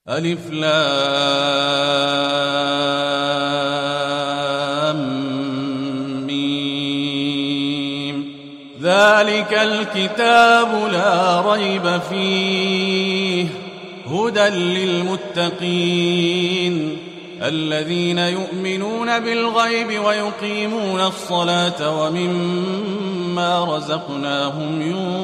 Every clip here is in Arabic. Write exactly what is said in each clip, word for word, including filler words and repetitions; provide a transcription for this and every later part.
ألف لام ميم. ذلك الكتاب لا ريب فيه هدى للمتقين الذين يؤمنون بالغيب ويقيمون الصلاة ومما رزقناهم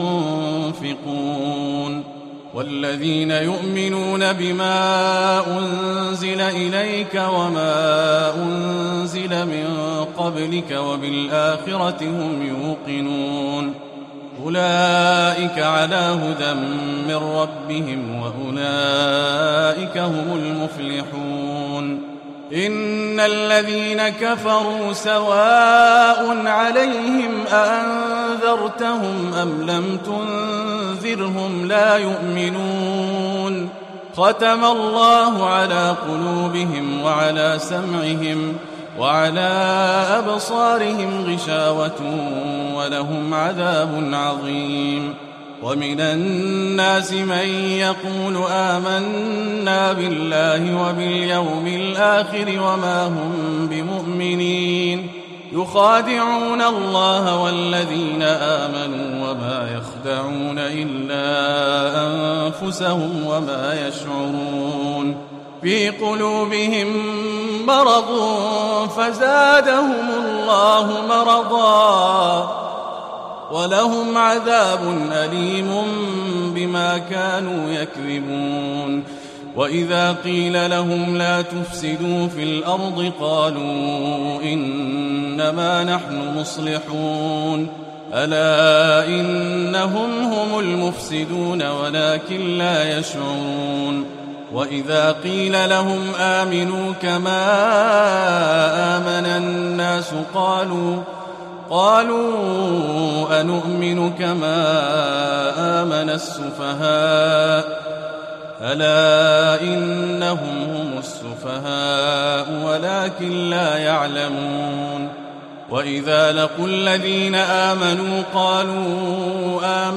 ينفقون والذين يؤمنون بما أنزل إليك وما أنزل من قبلك وبالآخرة هم يوقنون أولئك على هدى من ربهم وأولئك هم المفلحون. إن الذين كفروا سواء عليهم أأنذرتهم أم لم تنذرهم لا يؤمنون ختم الله على قلوبهم وعلى سمعهم وعلى أبصارهم غشاوة ولهم عذاب عظيم. ومن الناس من يقول آمنا بالله وباليوم الآخر وما هم بمؤمنين يخادعون الله والذين آمنوا وما يخدعون إلا أنفسهم وما يشعرون. في قلوبهم مرض فزادهم الله مرضا ولهم عذاب أليم بما كانوا يكذبون. وإذا قيل لهم لا تفسدوا في الأرض قالوا إنما نحن مصلحون ألا إنهم هم المفسدون ولكن لا يشعرون. وإذا قيل لهم آمنوا كما آمن الناس قالوا قالوا أنؤمن كما آمن السفهاء ألا إنهم هم السفهاء ولكن لا يعلمون. وإذا لقوا الذين آمنوا قالوا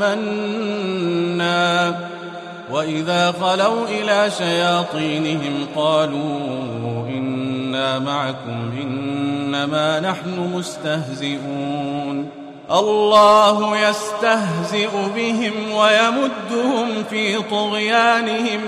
آمنا وإذا خلوا إلى شياطينهم قالوا إنا معكم إنما نحن مستهزئون. الله يستهزئ بهم ويمدهم في طغيانهم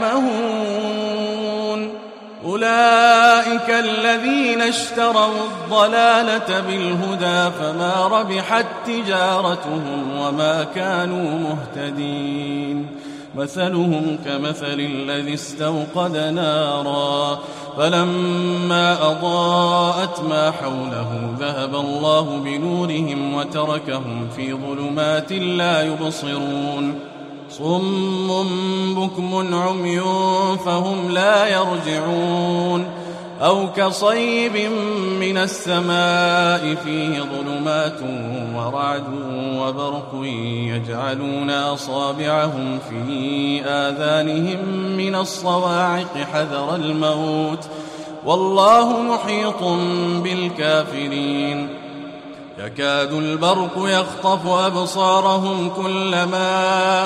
يعمهون. أولئك الذين اشتروا الضلالة بالهدى فما ربحت تجارتهم وما كانوا مهتدين. مثلهم كمثل الذي استوقد نارا فلما أضاءت ما حوله ذهب الله بنورهم وتركهم في ظلمات لا يبصرون. صم بكم عمي فهم لا يرجعون. أو كصيب من السماء فيه ظلمات ورعد وبرق يجعلون أصابعهم في آذانهم من الصواعق حذر الموت والله محيط بالكافرين. يكاد البرق يخطف أبصارهم كلما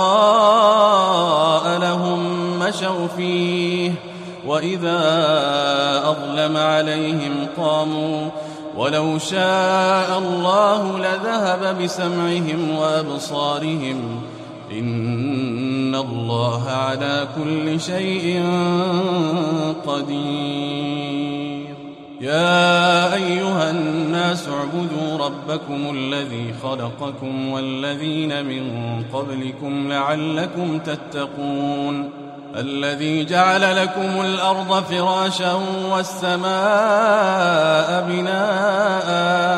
أضاء لهم مشوا فيه وإذا أظلم عليهم قاموا ولو شاء الله لذهب بسمعهم وأبصارهم إن الله على كل شيء قدير. يا أيها الناس اعبدوا ربكم الذي خلقكم والذين من قبلكم لعلكم تتقون. الذي جعل لكم الأرض فراشا والسماء بناء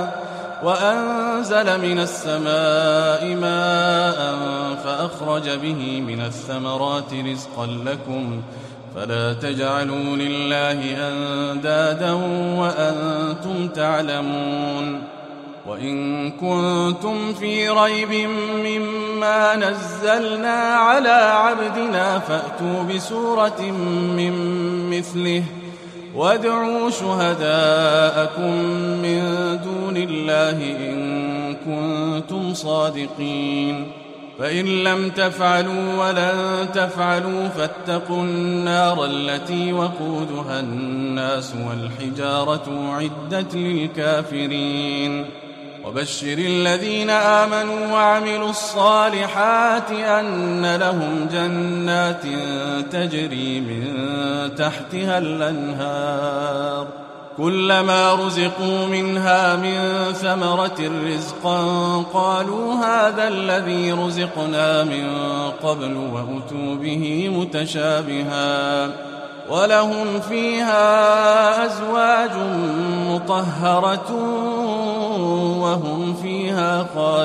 وأنزل من السماء ماء فأخرج به من الثمرات رزقا لكم فلا تجعلوا لله أندادا وأنتم تعلمون. وإن كنتم في ريب مما نزلنا على عبدنا فأتوا بسورة من مثله وادعوا شهداءكم من دون الله إن كنتم صادقين. فإن لم تفعلوا ولن تفعلوا فاتقوا النار التي وقودها الناس والحجارة أعدت للكافرين وبشر الذين آمنوا وعملوا الصالحات أن لهم جنات تجري من تحتها الأنهار كلما رزقوا منها من ثمرة رزقا قالوا هذا الذي رزقنا من قبل وأتوا به متشابها ولهم فيها أزواج مطهرة وهم فيها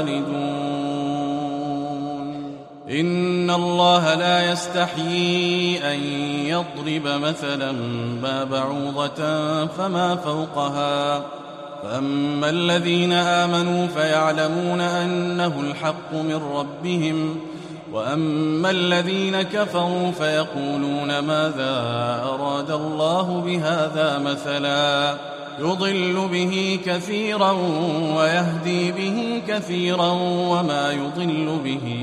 خالدون إن الله لا يستحيي أن يضرب مثلا ما بعوضة فما فوقها فأما الذين آمنوا فيعلمون أنه الحق من ربهم وأما الذين كفروا فيقولون ماذا أراد الله بهذا مثلا يضل به كثيرا ويهدي به كثيرا وما يضل به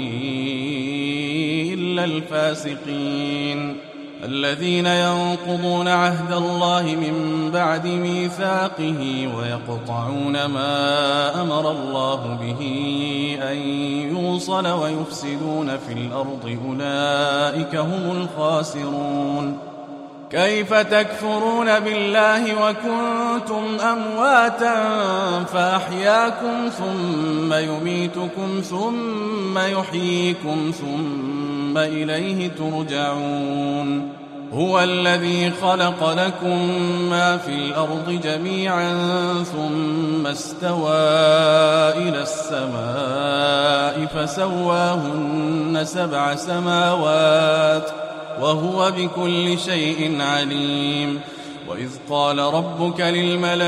إلا الفاسقين الذين ينقضون عهد الله من بعد ميثاقه ويقطعون ما أمر الله به أن يوصل ويفسدون في الأرض أولئك هم الخاسرون كيف تكفرون بالله وكنتم أمواتا فأحياكم ثم يميتكم ثم يحييكم ثم إليه ترجعون هو الذي خلق لكم ما في الأرض جميعا ثم استوى إلى السماء فسواهن سبع سماوات وهو بكل شيء عليم وإذ قال ربك للملائكة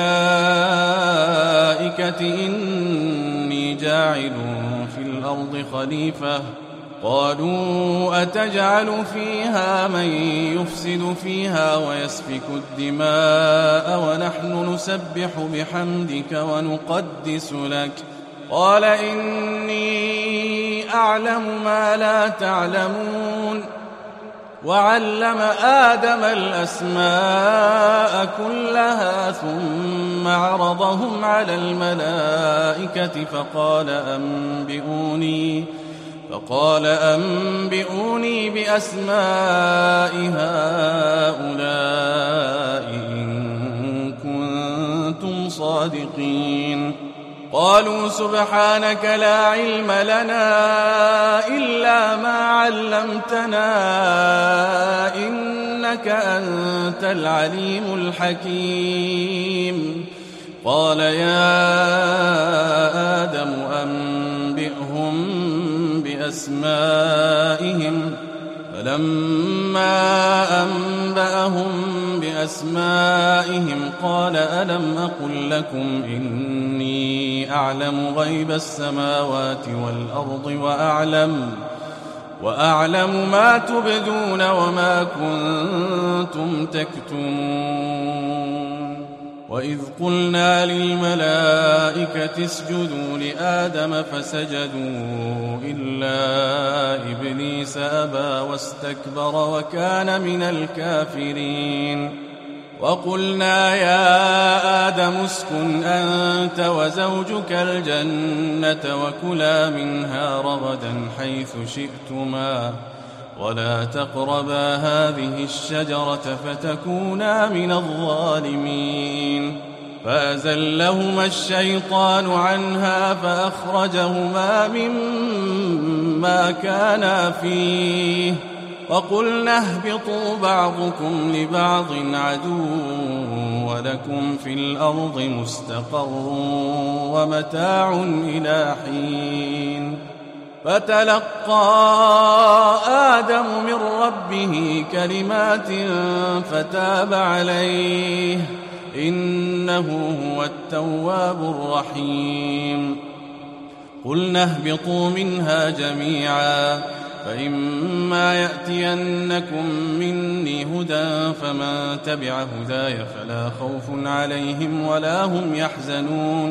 إني جاعل في الأرض خليفة قالوا أتجعل فيها من يفسد فيها ويسفك الدماء ونحن نسبح بحمدك ونقدس لك قال إني أعلم ما لا تعلمون وعلم آدم الأسماء كلها ثم عرضهم على الملائكة فقال أنبئوني فقال أنبئوني بأسماء هؤلاء إن كنتم صادقين قالوا سبحانك لا علم لنا إلا ما علمتنا إنك أنت العليم الحكيم قال يا آدم أنبئهم بأسمائهم فلما أنبأهم بأسمائهم قال ألم أقل لكم إني أعلم غيب السماوات والأرض وأعلم وأعلم ما تبدون وما كنتم تكتمون وإذ قلنا للملائكة اسجدوا لآدم فسجدوا إلا إبليس أبى واستكبر وكان من الكافرين وقلنا يا آدم اسكن أنت وزوجك الجنة وكلا منها رغدا حيث شئتما ولا تقربا هذه الشجرة فتكونا من الظالمين فأزلهما الشيطان عنها فأخرجهما مما كانا فيه وقلنا اهبطوا بعضكم لبعض عدو ولكم في الأرض مستقر ومتاع إلى حين فتلقى آدم من ربه كلمات فتاب عليه إنه هو التواب الرحيم قلنا اهبطوا منها جميعا فإما يأتينكم مني هدى فمن تبع هداي فلا خوف عليهم ولا هم يحزنون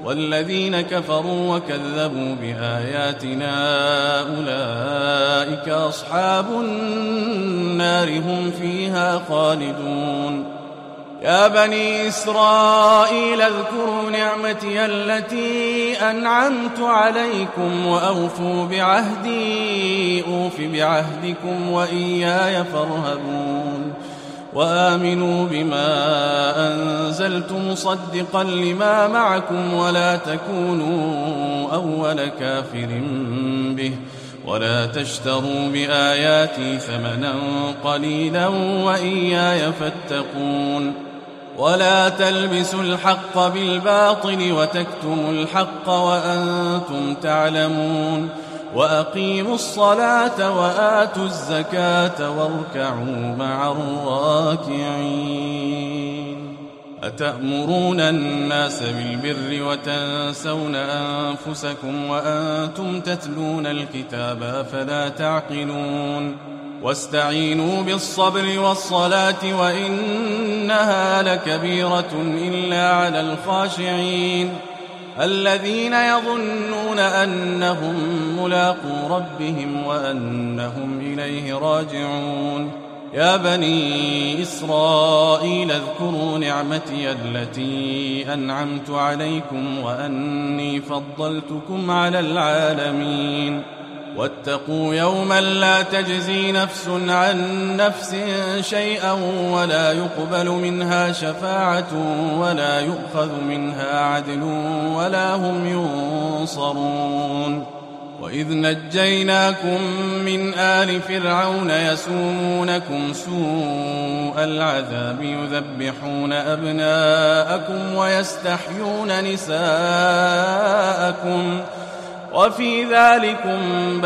والذين كفروا وكذبوا بآياتنا أولئك أصحاب النار هم فيها خالدون. يا بني إسرائيل اذكروا نعمتي التي أنعمت عليكم وأوفوا بعهدي أوف بعهدكم وإياي فارهبون. وآمنوا بما أنزلت مصدقا لما معكم ولا تكونوا أول كافر به ولا تشتروا بآياتي ثمنا قليلا وإياي فاتقون. ولا تلبسوا الحق بالباطل وتكتموا الحق وأنتم تعلمون. وأقيموا الصلاة وآتوا الزكاة واركعوا مع الراكعين. أتأمرون الناس بالبر وتنسون أنفسكم وأنتم تتلون الكتاب فلا تعقلون. واستعينوا بالصبر والصلاة وإنها لكبيرة إلا على الخاشعين الذين يظنون أنهم ملاقو ربهم وأنهم إليه راجعون. يا بني إسرائيل اذكروا نعمتي التي أنعمت عليكم وأني فضلتكم على العالمين. واتقوا يوما لا تجزي نفس عن نفس شيئا ولا يقبل منها شفاعة ولا يؤخذ منها عدل ولا هم ينصرون. وإذ نجيناكم من آل فرعون يسومونكم سوء العذاب يذبحون أبناءكم ويستحيون نساءكم وفي ذلكم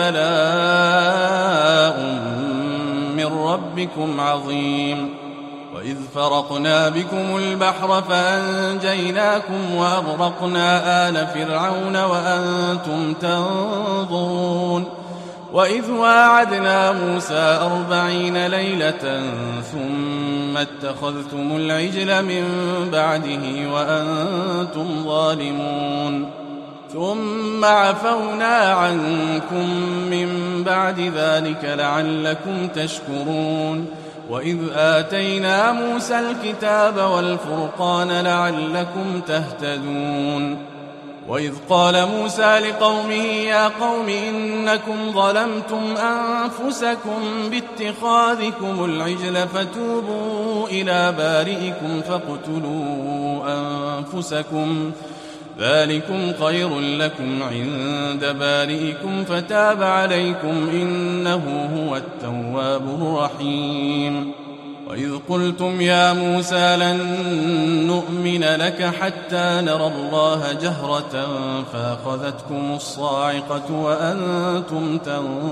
بلاء من ربكم عظيم. وإذ فرقنا بكم البحر فأنجيناكم وأغرقنا آل فرعون وأنتم تنظرون. وإذ واعدنا موسى أربعين ليلة ثم اتخذتم العجل من بعده وأنتم ظالمون. ثم عفونا عنكم من بعد ذلك لعلكم تشكرون. وإذ آتينا موسى الكتاب والفرقان لعلكم تهتدون. وإذ قال موسى لقومه يا قوم إنكم ظلمتم أنفسكم باتخاذكم العجل فتوبوا إلى بارئكم فاقتلوا أنفسكم ذلكم خير لكم عند بارئكم فتاب عليكم إنه هو التواب الرحيم. وإذ قلتم يا موسى لن نؤمن لك حتى نرى الله جهرة فأخذتكم الصاعقة وأنتم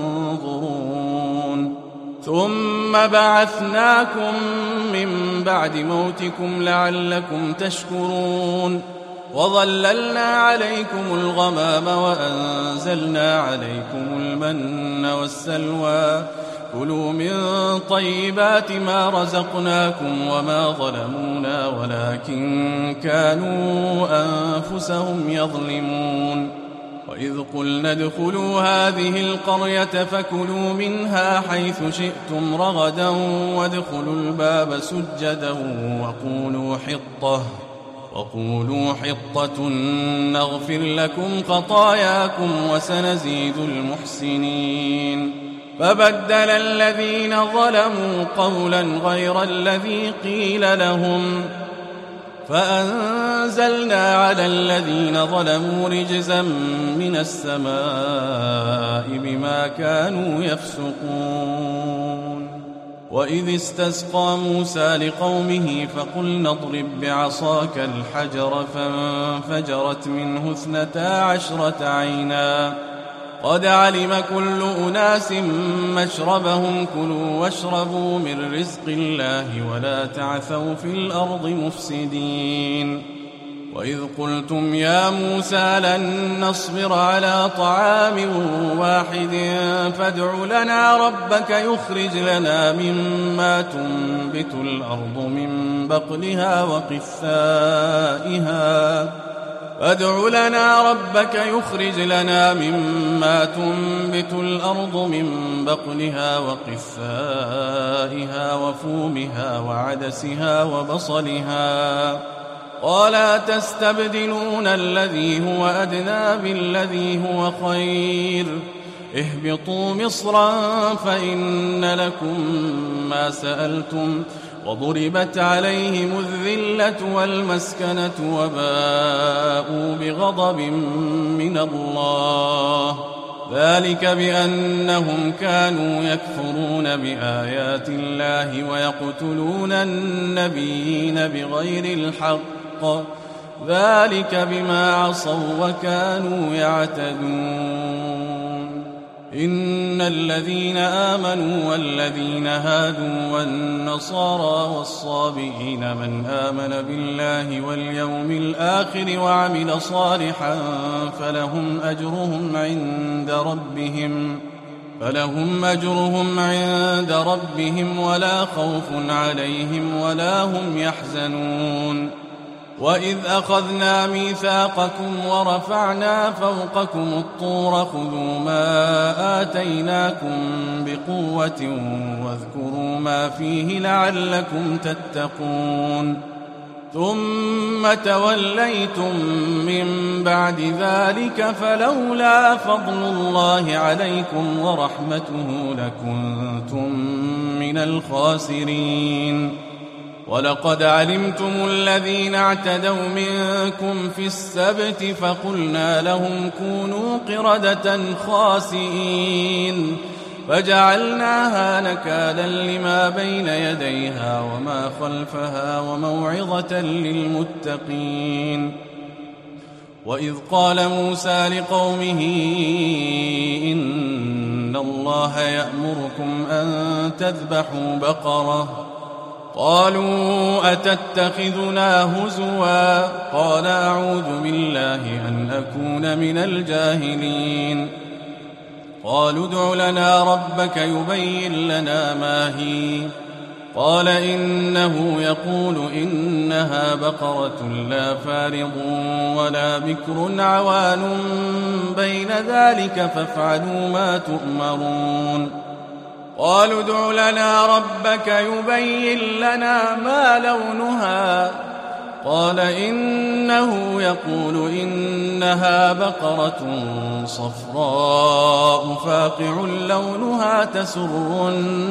تنظرون. ثم بعثناكم من بعد موتكم لعلكم تشكرون. وظللنا عليكم الغمام وأنزلنا عليكم المن والسلوى كلوا من طيبات ما رزقناكم وما ظلمونا ولكن كانوا أنفسهم يظلمون. وإذ قلنا ادخلوا هذه القرية فكلوا منها حيث شئتم رغدا وادخلوا الباب سجدا وقولوا حطة وقولوا حطة نغفر لكم خطاياكم وسنزيد المحسنين. فبدل الذين ظلموا قولا غير الذي قيل لهم فأنزلنا على الذين ظلموا رجزا من السماء بما كانوا يفسقون. وإذ استسقى موسى لقومه فقلنا اضرب بعصاك الحجر فانفجرت منه اثنتا عشرة عينا قد علم كل أناس مشربهم كلوا واشربوا من رزق الله ولا تعثوا في الأرض مفسدين. وإذ قلتم يا موسى لن نصبر على طعام واحد فادع لنا ربك يخرج لنا مما تنبت الأرض من بقلها وقثائها فادع لنا ربك يخرج لنا مما تنبت الأرض من بقلها وقثائها وفومها وعدسها وبصلها قال تستبدلون الذي هو أدنى بالذي هو خير اهبطوا مصرا فإن لكم ما سألتم وضربت عليهم الذلة والمسكنة وباءوا بغضب من الله ذلك بأنهم كانوا يكفرون بآيات الله ويقتلون النبيين بغير الحق ذلك بما عصوا وكانوا يعتدون إن الذين آمنوا والذين هادوا والنصارى والصابئين من آمن بالله واليوم الآخر وعمل صالحا فلهم أجرهم عند ربهم فلهم أجرهم عند ربهم ولا خوف عليهم ولا هم يحزنون وإذ أخذنا ميثاقكم ورفعنا فوقكم الطور خذوا ما آتيناكم بقوة واذكروا ما فيه لعلكم تتقون ثم توليتم من بعد ذلك فلولا فضل الله عليكم ورحمته لكنتم من الخاسرين ولقد علمتم الذين اعتدوا منكم في السبت فقلنا لهم كونوا قردة خاسئين فجعلناها نكالا لما بين يديها وما خلفها وموعظة للمتقين وإذ قال موسى لقومه إن الله يأمركم أن تذبحوا بقرة قالوا أتتخذنا هزوا قال أعوذ بالله أن أكون من الجاهلين قالوا ادع لنا ربك يبين لنا ما هي قال إنه يقول إنها بقرة لا فارض ولا بكر عوان بين ذلك فافعلوا ما تؤمرون قالوا ادع لنا ربك يبين لنا ما لونها قال إنه يقول إنها بقرة صفراء فاقع لونها تسر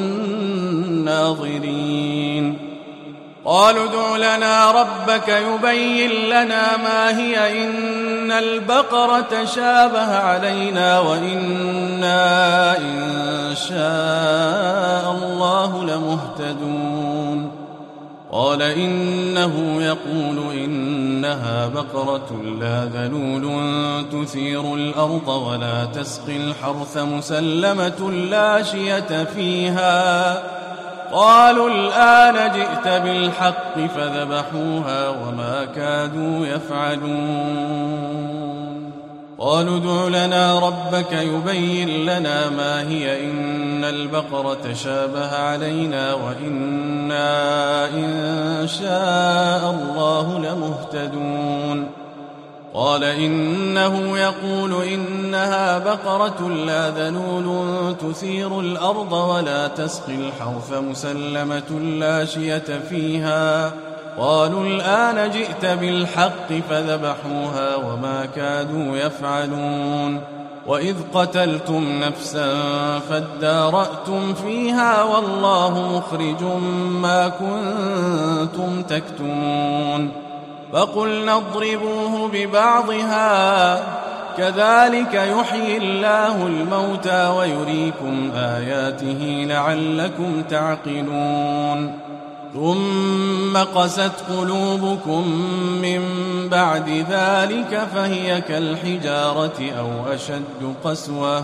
الناظرين قالوا ادع لنا ربك يبين لنا ما هي إن البقرة شابه علينا وإنا إن شاء الله لمهتدون قال إنه يقول إنها بقرة لا ذلول تثير الأرض ولا تسقي الحرث مسلمة لا شية فيها قالوا الآن جئت بالحق فذبحوها وما كادوا يفعلون قالوا ادع لنا ربك يبين لنا ما هي إن البقرة شابه علينا وإنا إن شاء الله لمهتدون قال إنه يقول إنها بقرة لا ذلول تثير الأرض ولا تسقي الحرث مسلمة لا شية فيها قالوا الآن جئت بالحق فذبحوها وما كادوا يفعلون وإذ قتلتم نفسا فادارأتم فيها والله مخرج ما كنتم تكتمون فقلنا اضربوه ببعضها كذلك يحيي الله الموتى ويريكم آياته لعلكم تعقلون ثم قست قلوبكم من بعد ذلك فهي كالحجارة أو أشد قسوة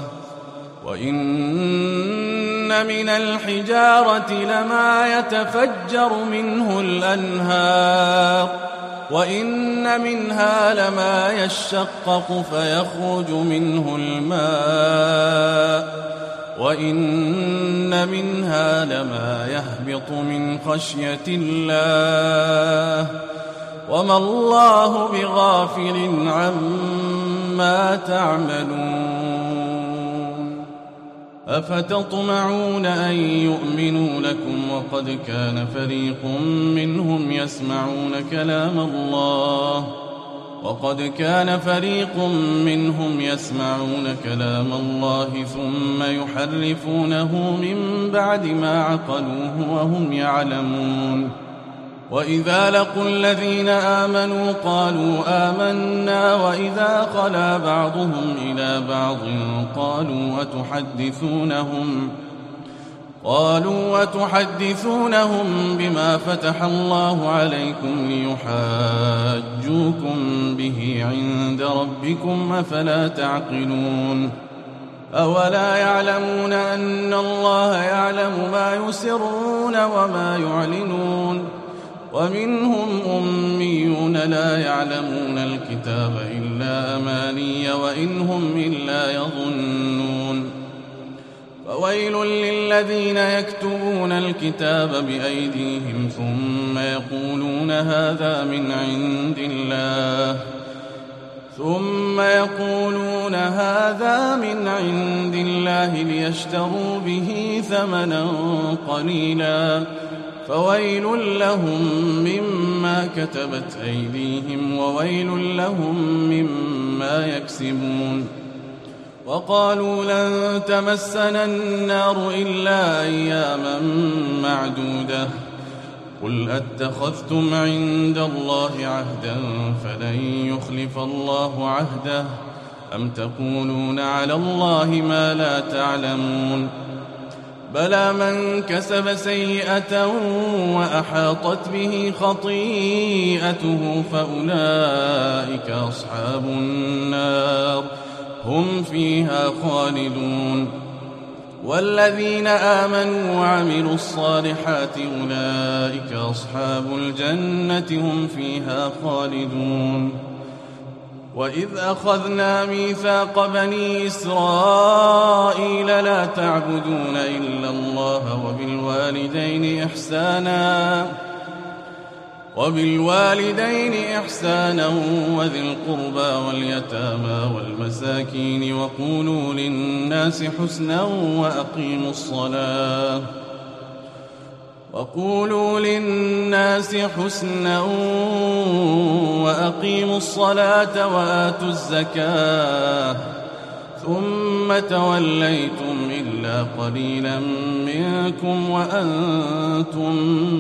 وإن من الحجارة لما يتفجر منه الأنهار وإن منها لما يشقق فيخرج منه الماء وإن منها لما يهبط من خشية الله وما الله بغافل عما تعملون أفتطمعون أن يؤمنوا لكم وقد كان فريق منهم يسمعون كلام الله وقد كان فريق منهم يسمعون كلام الله ثم يحرفونه من بعد ما عقلوه وهم يعلمون وإذا لقوا الذين آمنوا قالوا آمنا وإذا خلا بعضهم إلى بعض قالوا وتحدثونهم قالوا وتحدثونهم بما فتح الله عليكم ليحاجوكم به عند ربكم أفلا تعقلون أولا يعلمون أن الله يعلم ما يسرون وما يعلنون ومنهم أميون لا يعلمون الكتاب إلا أماني وإن هم إلا يظنون فويل للذين يكتبون الكتاب بأيديهم ثم يقولون هذا من عند الله ثم يقولون هذا من عند الله ليشتروا به ثمنا قليلا فويل لهم مما كتبت أيديهم وويل لهم مما يكسبون وقالوا لن تمسنا النار إلا أياما معدودة قل أتخذتم عند الله عهدا فلن يخلف الله عهده أم تقولون على الله ما لا تعلمون بلى من كسب سيئة وأحاطت به خطيئته فأولئك أصحاب النار هم فيها خالدون والذين آمنوا وعملوا الصالحات أولئك أصحاب الجنة هم فيها خالدون وإذ أخذنا ميثاق بني إسرائيل لا تعبدون إلا الله وبالوالدين إحسانا وبالوالدين إحسانا وذي القربى واليتامى والمساكين وقولوا للناس حسنا وأقيموا الصلاة وقولوا للناس حسنا وأقيموا الصلاة وآتوا الزكاة ثم توليتم إلا قليلا منكم وأنتم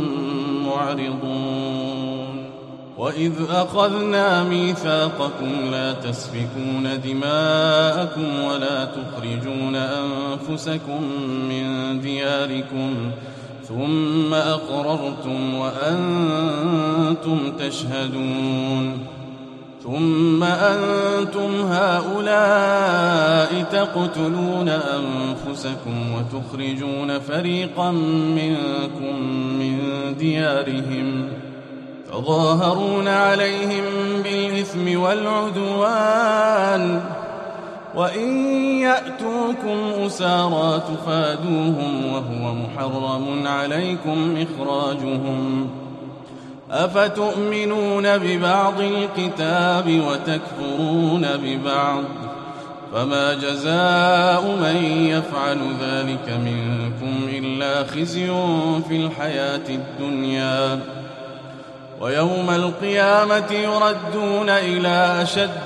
معرضون وإذ أخذنا ميثاقكم لا تسفكون دماءكم ولا تخرجون أنفسكم من دياركم ثم أقررتم وأنتم تشهدون ثم أنتم هؤلاء تقتلون أنفسكم وتخرجون فريقا منكم من ديارهم تظاهرون عليهم بالإثم والعدوان وإن يأتوكم أسارى تفادوهم وهو محرم عليكم إخراجهم أفتؤمنون ببعض الكتاب وتكفرون ببعض فما جزاء من يفعل ذلك منكم إلا خزي في الحياة الدنيا ويوم القيامة يردون إلى أشد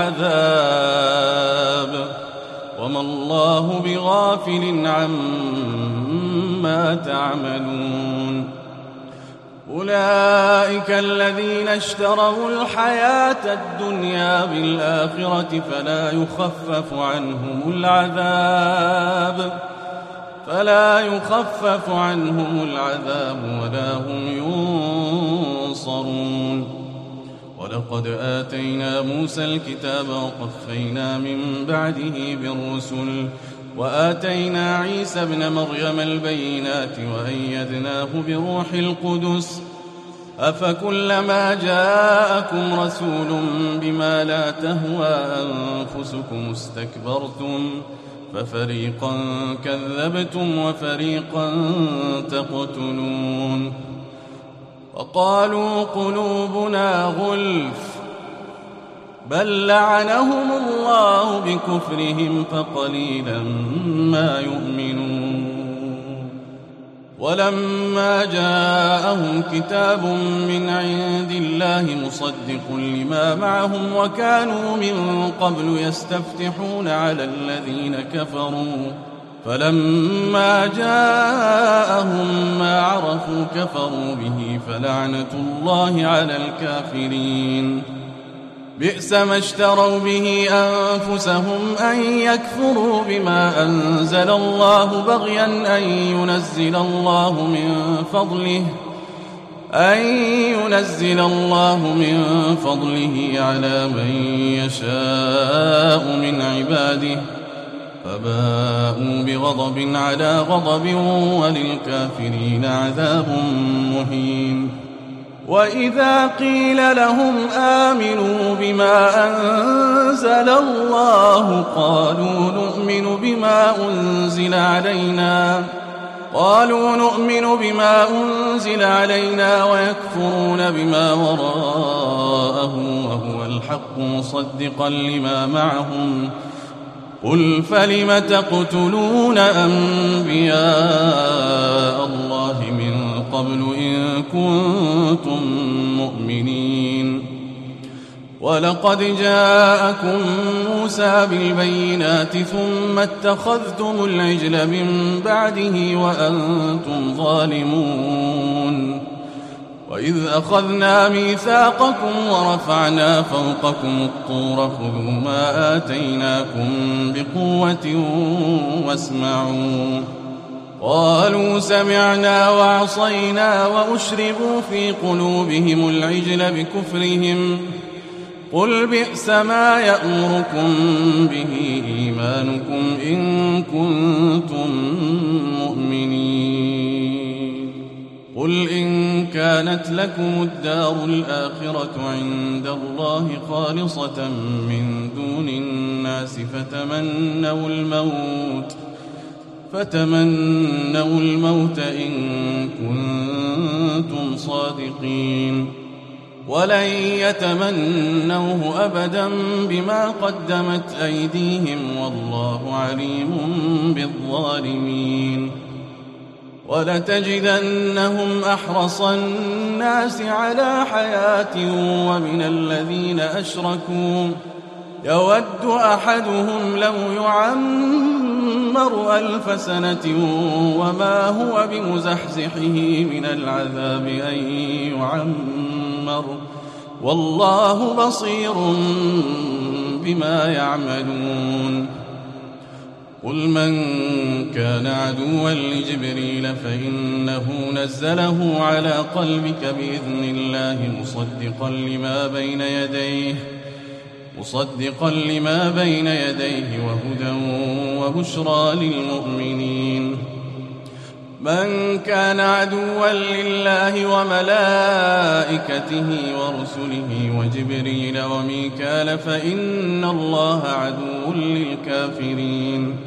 العذاب وما الله بغافل عما تعملون أولئك الذين اشتروا الحياة الدنيا بالآخرة فلا يخفف عنهم العذاب فلا يخفف عنهم العذاب ولا هم ينصرون ولقد آتينا موسى الكتاب وقفينا من بعده بالرسل وآتينا عيسى ابن مريم البينات وأيدناه بروح القدس أفكلما جاءكم رسول بما لا تهوى أنفسكم استكبرتم ففريقا كذبتم وفريقا تقتلون وقالوا قلوبنا غلف بل لعنهم الله بكفرهم فقليلا ما يؤمنون. ولما جاءهم كتاب من عند الله مصدق لما معهم وكانوا من قبل يستفتحون على الذين كفروا فلما جاءهم ما عرفوا كفروا به فلعنة الله على الكافرين. بئس ما اشتروا به أنفسهم أن يكفروا بما أنزل الله بغيا أن ينزل الله من فضله أن ينزل الله من فضله على من يشاء من عباده فباءوا بغضب على غضب وللكافرين عذاب مهين. وإذا قيل لهم آمنوا بما أنزل الله قالوا نؤمن بما أنزل علينا قالوا نؤمن بما أنزل علينا ويكفرون بما وراءه وهو الحق مصدقا لما معهم. قل فلم تقتلون أنبياء الله من قبل إن كنتم مؤمنين. ولقد جاءكم موسى بالبينات ثم اتخذتم العجل من بعده وأنتم ظالمون. وإذ أخذنا ميثاقكم ورفعنا فوقكم الطور خذوا ما آتيناكم بقوة واسمعوا. قالوا سمعنا وعصينا وأشربوا في قلوبهم العجل بكفرهم. قل بئس ما يأمركم به إيمانكم إن كنتم مؤمنين. قل إن كانت لكم الدار الآخرة عند الله خالصة من دون الناس فتمنوا الموت فتمنوا الموت إن كنتم صادقين ولن يتمنوه أبدا بما قدمت أيديهم والله عليم بالظالمين. ولتجدنهم أحرص الناس على حياة ومن الذين أشركوا يود أحدهم لو يعمر ألف سنة وما هو بمزحزحه من العذاب أن يعمر والله بصير بما يعملون. قل من كان عدوا لجبريل فإنه نزله على قلبك بإذن الله مصدقا لما بين يديه مصدقا لما بين يديه وهدى وبشرى للمؤمنين. من كان عدوا لله وملائكته ورسله وجبريل وميكال فإن الله عدو للكافرين.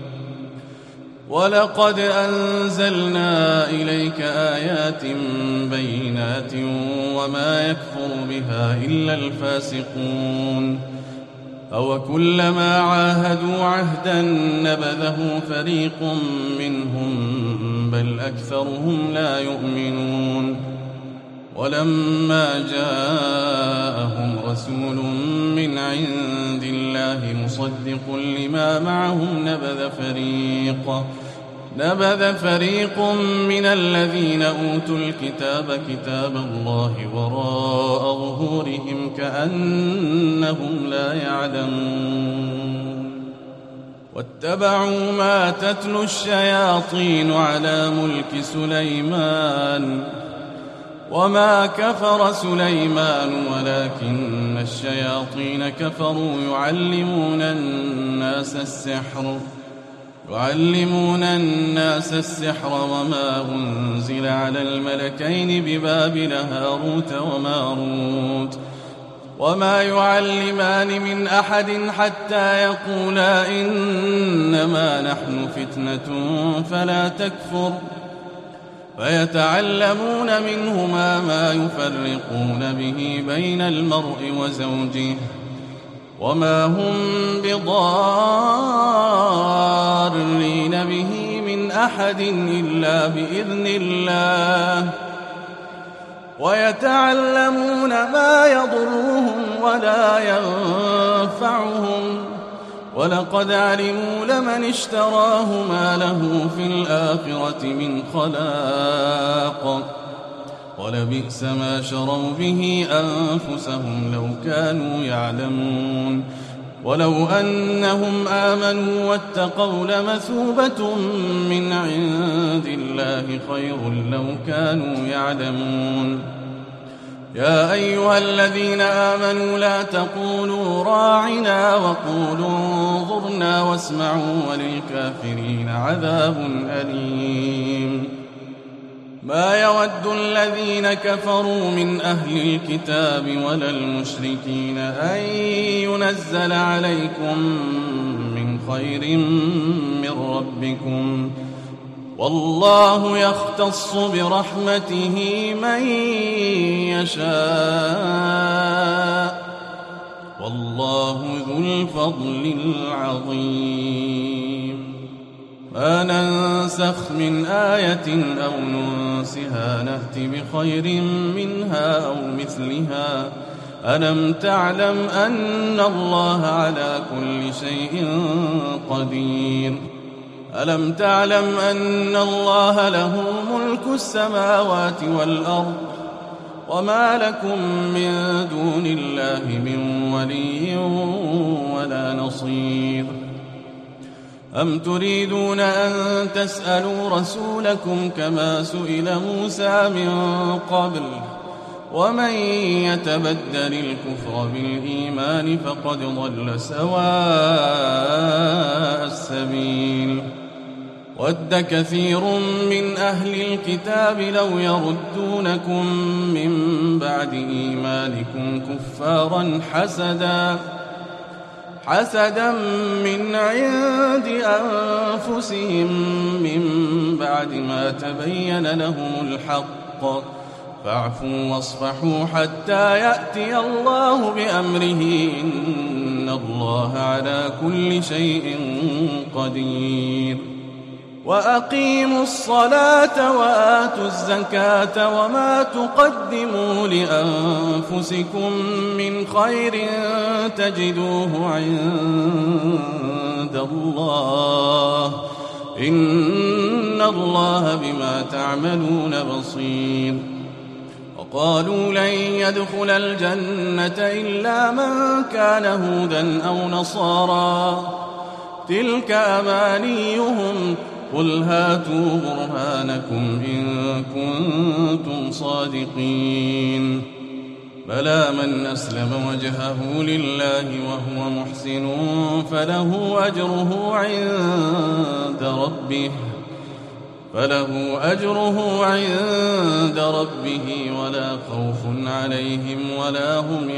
ولقد أنزلنا إليك آيات بينات وما يكفر بها إلا الفاسقون. أوكلما عاهدوا عهدا نبذه فريق منهم بل أكثرهم لا يؤمنون. ولما جاءهم رسول من عند الله مصدق لما معهم نبذ فريق نبذ فريق من الذين أوتوا الكتاب كتاب الله وراء ظهورهم كأنهم لا يعلمون. واتبعوا ما تتلو الشياطين على ملك سليمان وما كفر سليمان ولكن الشياطين كفروا يعلمون الناس السحر يعلمون الناس السحر وما أنزل على الملكين ببابل هاروت وماروت وما يعلمان من أحد حتى يقولا إنما نحن فتنة فلا تكفر فيتعلمون منهما ما يفرقون به بين المرء وزوجه وما هم بضارين به من أحد إلا بإذن الله ويتعلمون ما يضرهم ولا ينفعهم ولقد علموا لمن اشتراه ما له في الآخرة من خلاق ولبئس ما شروا به أنفسهم لو كانوا يعلمون ولو أنهم آمنوا واتقوا لمثوبة من عند الله خير لو كانوا يعلمون يا أيها الذين آمنوا لا تقولوا راعنا وقولوا انظرنا واسمعوا وللكافرين عذاب أليم ما يود الذين كفروا من أهل الكتاب ولا المشركين أن ينزل عليكم من خير من ربكم والله يختص برحمته من يشاء والله ذو الفضل العظيم ما ننسخ من آية أو ننسها نأت بخير منها أو مثلها ألم تعلم أن الله على كل شيء قدير ألم تعلم أن الله له ملك السماوات والأرض وما لكم من دون الله من ولي ولا نصير أم تريدون أن تسألوا رسولكم كما سئل موسى من قبل ومن يتبدل الكفر بالإيمان فقد ضل سواء السبيل ود كثير من أهل الكتاب لو يردونكم من بعد إيمانكم كفارا حسدا حسدا من عند أنفسهم من بعد ما تبين لهم الحق فاعفوا واصفحوا حتى يأتي الله بأمره إن الله على كل شيء قدير وأقيموا الصلاة وآتوا الزكاة وما تقدموا لأنفسكم من خير تجدوه عند الله إن الله بما تعملون بصير وقالوا لن يدخل الجنة إلا من كان هودا أو نصارى تلك أمانيهم قل هاتوا برهانكم إن كنتم صادقين بلى من أسلم وجهه لله وهو محسن فله أجره عند ربه فله أجره عند ربه ولا خوف عليهم ولا هم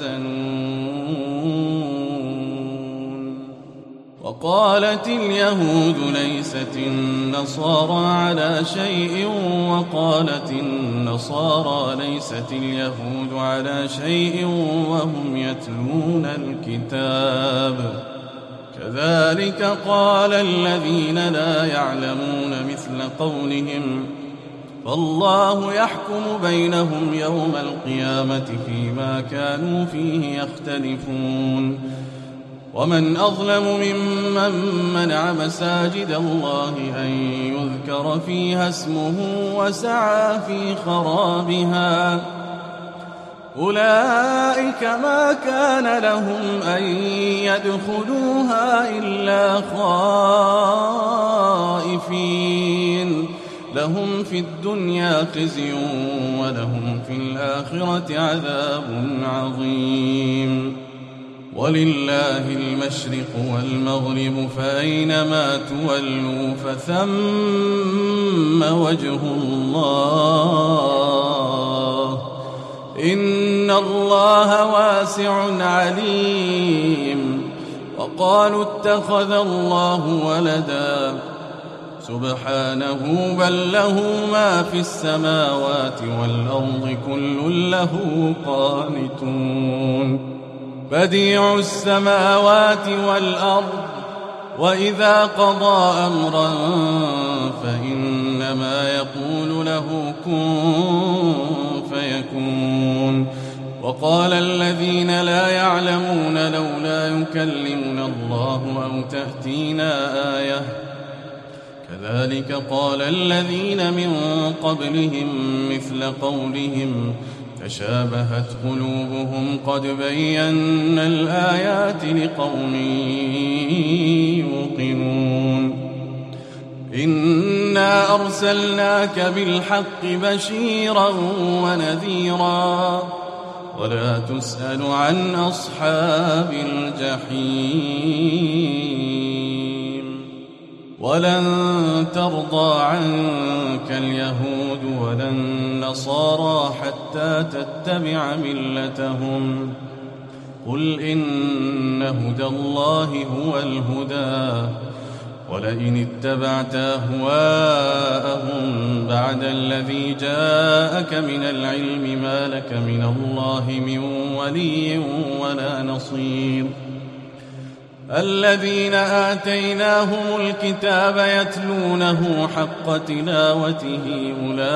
يحزنون وقالت اليهود ليست النصارى على شيء وقالت النصارى ليست اليهود على شيء وهم يتلون الكتاب كذلك قال الذين لا يعلمون مثل قولهم فالله يحكم بينهم يوم القيامة فيما كانوا فيه يختلفون ومن أظلم ممن منع مساجد الله أن يذكر فيها اسمه وسعى في خرابها أولئك ما كان لهم أن يدخلوها إلا خائفين لهم في الدنيا خزي ولهم في الآخرة عذاب عظيم ولله المشرق والمغرب فأينما تولوا فثم وجه الله إن الله واسع عليم وقالوا اتخذ الله ولدا سبحانه بل له ما في السماوات والأرض كل له قانتون بديع السماوات والأرض وإذا قضى أمرا فإنما يقول له كن فيكون وقال الذين لا يعلمون لولا يكلمنا الله أو تأتينا آية كذلك قال الذين من قبلهم مثل قولهم تشابهت قلوبهم قد بينا الآيات لقوم يوقنون إنا أرسلناك بالحق بشيرا ونذيرا ولا تسأل عن أصحاب الجحيم ولن ترضى عنك اليهود ولا النصارى حتى تتبع ملتهم قل إن هدى الله هو الهدى ولئن اتبعت أهواءهم بعد الذي جاءك من العلم ما لك من الله من ولي ولا نصير الذين آتيناهم الكتاب يتلونه حق تلاوته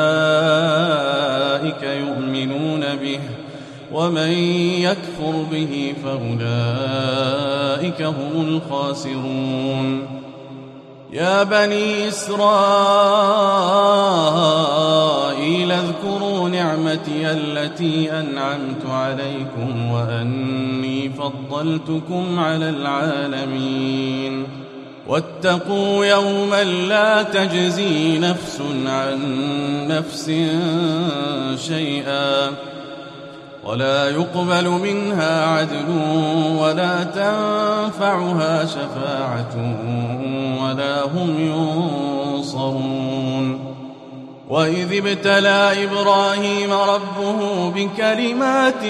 أولئك يؤمنون به ومن يكفر به فأولئك هم الخاسرون يا بني إسرائيل اذكروا نعمتي التي أنعمت عليكم وأني فضلتكم على العالمين واتقوا يوما لا تجزي نفس عن نفس شيئا ولا يقبل منها عدل ولا تنفعها شفاعة ولا هم ينصرون وإذ ابتلى إبراهيم ربه بكلمات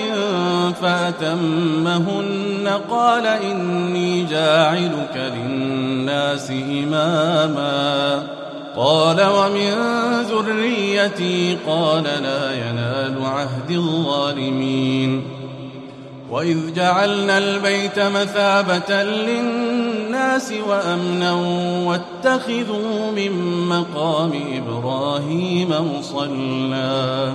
فأتمهن قال إني جاعلك للناس إماما قال ومن ذريتي قال لا ينال عهد الظالمين وإذ جعلنا البيت مثابة للناس وأمنا واتخذوا من مقام إبراهيم مصلى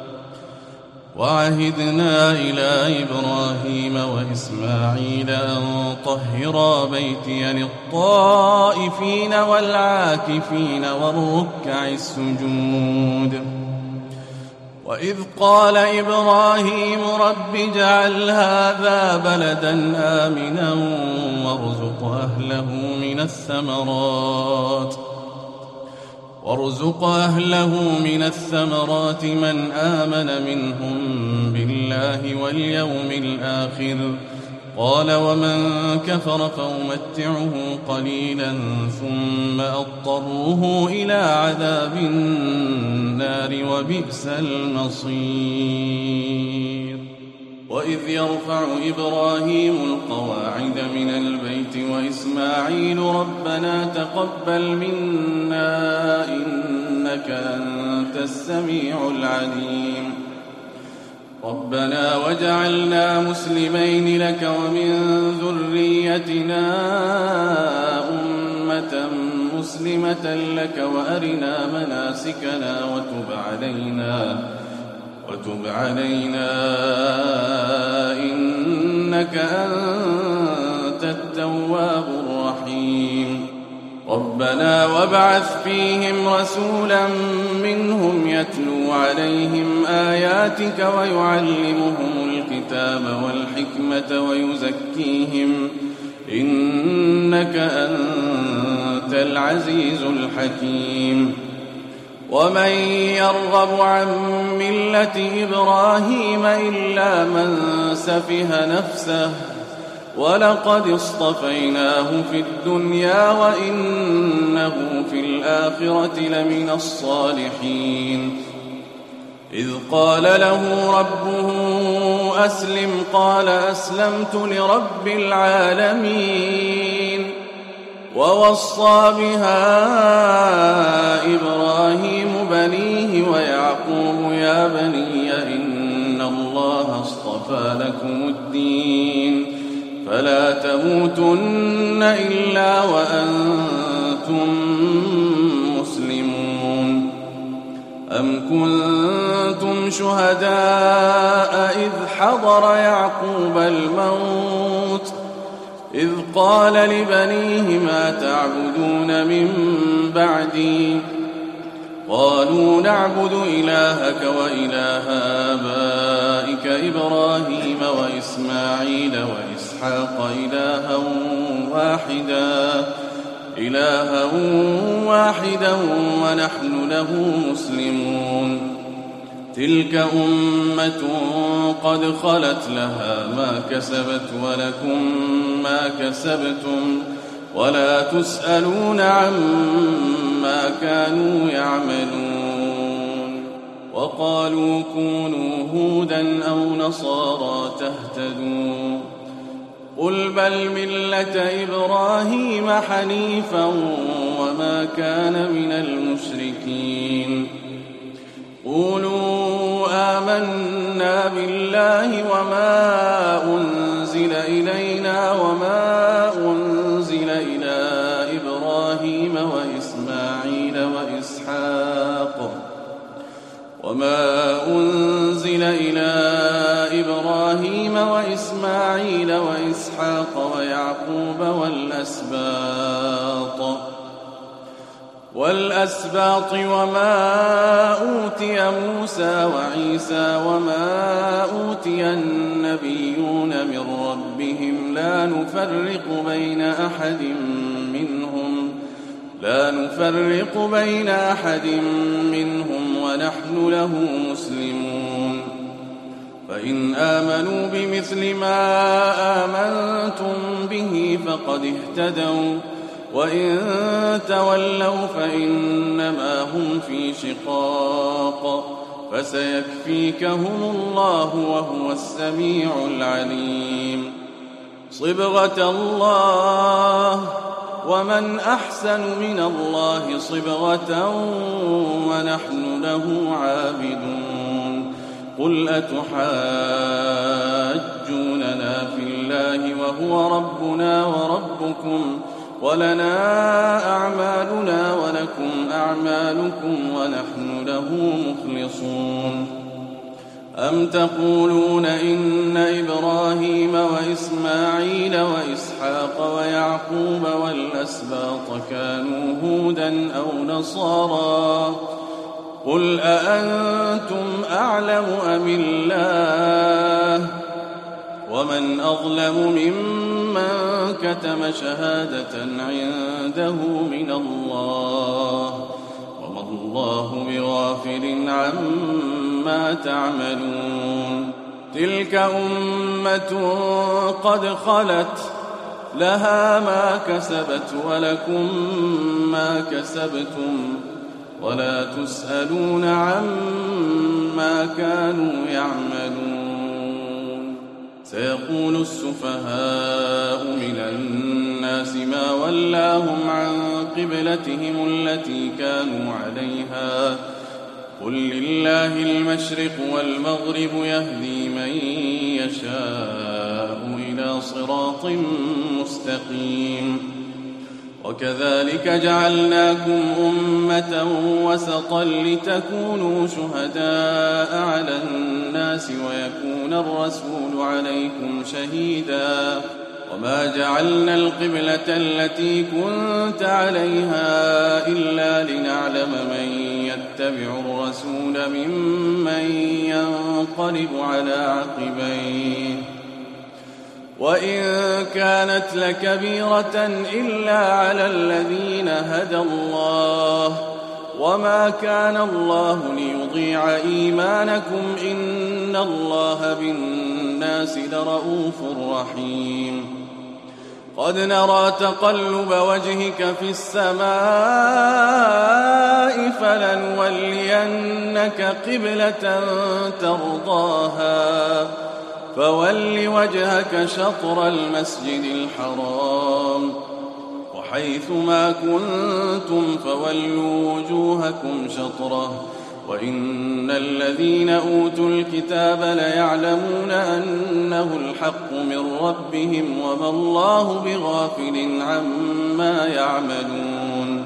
وعهدنا إلى إبراهيم وإسماعيل أن طهرا بيتي للطائفين والعاكفين والركع السجود وإذ قال إبراهيم رب اجعل هذا بلدا آمنا وارزق أهله من الثمرات وارزق أهله من الثمرات من آمن منهم بالله واليوم الآخر قال ومن كفر فأمتعه قليلا ثم أضطره إلى عذاب النار وبئس المصير وإذ يرفع إبراهيم القواعد من البيت وإسماعيل ربنا تقبل منا إنك أنت السميع العليم ربنا وجعلنا مسلمين لك ومن ذريتنا أمة مسلمة لك وأرنا مناسكنا وتب علينا وتب علينا إنك أنت التواب الرحيم ربنا وابعث فيهم رسولا منهم يتلو عليهم آياتك ويعلمهم الكتاب والحكمة ويزكيهم إنك أنت العزيز الحكيم ومن يرغب عن ملة إبراهيم إلا من سفه نفسه ولقد اصطفيناه في الدنيا وإنه في الآخرة لمن الصالحين إذ قال له ربه أسلم قال أسلمت لرب العالمين ووصى بها إبراهيم بنيه ويعقوب يا بني إن الله اصطفى لكم الدين فلا تموتن إلا وأنتم مسلمون. أم كنتم شهداء إذ حضر يعقوب الموت إذ قال لبنيه ما تعبدون من بعدي قالوا نعبد إلهك وإله آبائك إبراهيم وإسماعيل وإسحاق إلها واحدا إلها واحدا ونحن له مسلمون. تلك أمة قد خلت لها ما كسبت ولكم ما كسبتم ولا تسألون عما كانوا يعملون. وقالوا كونوا هودا أو نصارى تهتدوا قل بل ملة إبراهيم حنيفا وما كان من المشركين. قولوا آمنا بالله وما أنزل إلينا وما أنزل إلى إبراهيم وإسماعيل وإسحاق وما أنزل إلى إبراهيم وإسماعيل وإسحاق ويعقوب والأسباط والأسباط وما أوتي موسى وعيسى وما أوتي النبيون من ربهم لا نفرق بين أحد منهم لا نفرق بين أحد منهم ونحن له مسلمون. فإن آمنوا بمثل ما آمنتم به فقد اهتدوا وإن تولوا فإنما هم في شقاق فسيكفيكهم الله وهو السميع العليم. صبغة الله ومن أحسن من الله صبغة ونحن له عابدون. قل أتحاجوننا في الله وهو ربنا وربكم ولنا أعمالنا ولكم أعمالكم ونحن له مخلصون. أم تقولون إن إبراهيم وإسماعيل وإسحاق ويعقوب والأسباط كانوا هودا أو نصارى قل أأنتم أعلم أم الله ومن أظلم ممن كتم شهادة عنده من الله وما الله بغافل عما تعملون. تلك أمة قد خلت لها ما كسبت ولكم ما كسبتم ولا تسألون عما كانوا يعملون. سيقول السفهاء من الناس ما ولاهم عن قبلتهم التي كانوا عليها قل لله المشرق والمغرب يهدي من يشاء إلى صراط مستقيم. وكذلك جعلناكم أمة وسطا لتكونوا شهداء على الناس ويكون الرسول عليكم شهيدا. وما جعلنا القبلة التي كنت عليها إلا لنعلم من يتبع الرسول ممن ينقلب على عقبيه وإن كانت لكبيرة إلا على الذين هدى الله وما كان الله ليضيع إيمانكم إن الله بالناس لرؤوف رحيم. قد نرى تقلب وجهك في السماء فلنولينك قبلة ترضاها فول وجهك شطر المسجد الحرام وحيث ما كنتم فولوا وجوهكم شطره وإن الذين أوتوا الكتاب ليعلمون أنه الحق من ربهم وما الله بغافل عما يعملون.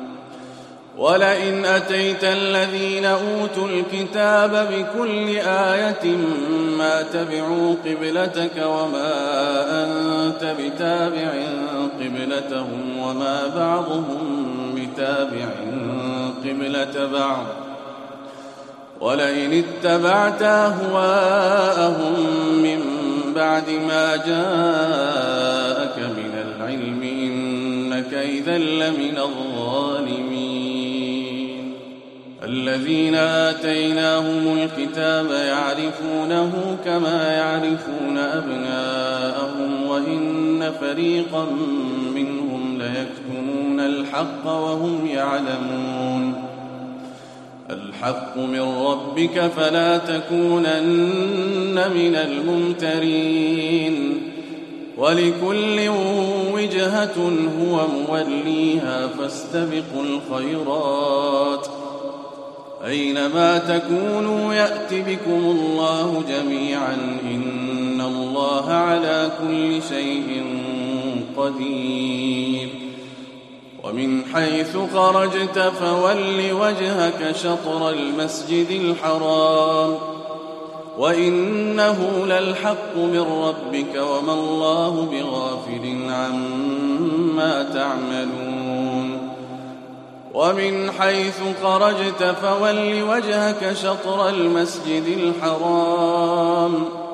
ولئن أتيت الذين أوتوا الكتاب بكل آية ما تبعوا قبلتك وما أنت بتابع قبلتهم وما بعضهم بتابع قبلة بعض ولئن اتبعت أهواءهم من بعد ما جاءك من العلم إنك إذا لمن الظالمين. الذين آتيناهم الكتاب يعرفونه كما يعرفون أبناءهم وإن فريقا منهم ليكتمون الحق وهم يعلمون. الحق من ربك فلا تكونن من الممترين. ولكل وجهة هو موليها فاستبقوا الخيرات أينما تكونوا يأت بكم الله جميعا إن الله على كل شيء قدير. ومن حيث خرجت فول وجهك شطر المسجد الحرام وإنه للحق من ربك وما الله بغافل عما تعملون. ومن حيث خرجت فول وجهك شطر المسجد الحرام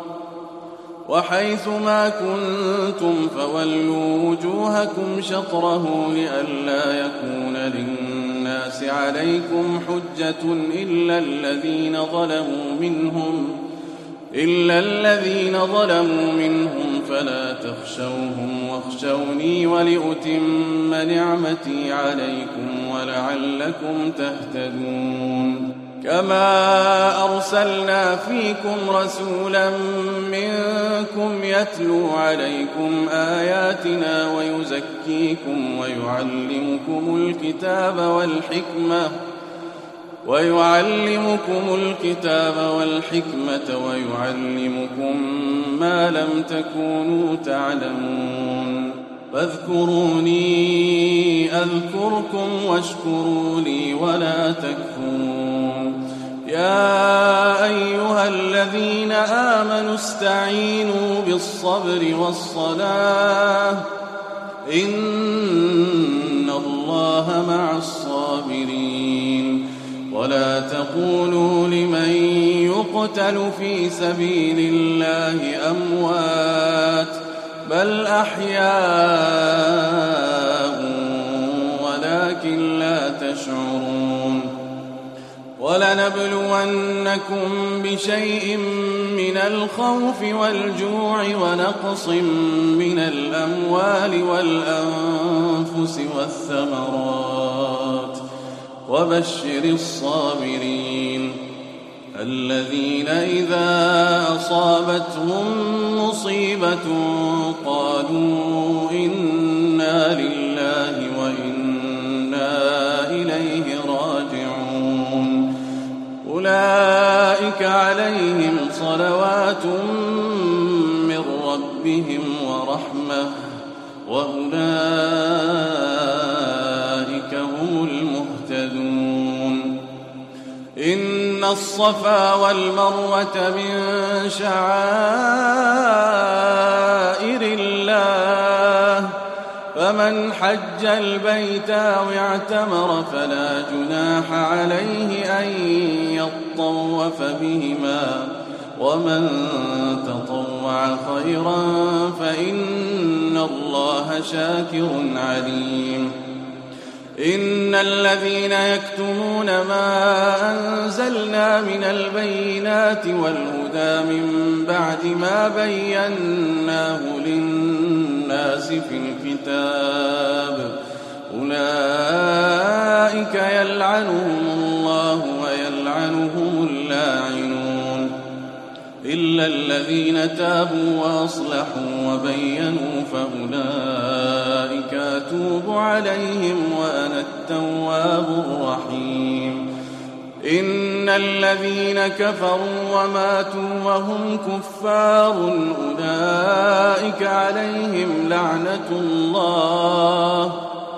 وحيث ما كنتم فولوا وجوهكم شطره لئلا يكون للناس عليكم حجة إلا الذين ظلموا منهم إلا الذين ظلموا منهم فلا تخشوهم واخشوني ولأتم نعمتي عليكم ولعلكم تهتدون. كما أرسلنا فيكم رسولا منكم يتلو عليكم آياتنا ويزكيكم ويعلمكم الكتاب والحكمة ويعلمكم الكتاب والحكمة ويعلمكم ما لم تكونوا تعلمون. فاذكروني أذكركم واشكروا لي ولا تكفرون. يا أيها الذين آمنوا استعينوا بالصبر والصلاة إن الله مع الصابرين. ولا تقولوا لمن يقتل في سبيل الله أموات بل أحياء ولكن لا تشعرون. ولنبلونكم بشيء من الخوف والجوع ونقص من الأموال والأنفس والثمرات وبشر الصابرين الذين إذا أصابتهم مصيبة قالوا إنا لله وإنا إليه راجعون. أولئك عليهم صلوات من ربهم ورحمة وأولئك هم المهتدون. إن الصفا والمروة من شعائر الله فمن حج البيت أو اعتمر فلا جناح عليه أن يطوف بهما ومن تطوع خيرا فإن الله شاكر عليم. إن الذين يكتمون ما أنزلنا من البينات والهدى من بعد ما بيناه للناس في الكتاب أولئك يلعنهم الله ويلعنهم اللاعنون. إلا الذين تابوا وأصلحوا وبينوا فأولئك أتوب عليهم وأنا التواب الرحيم. إن الذين كفروا وماتوا وهم كفار أولئك عليهم لعنة الله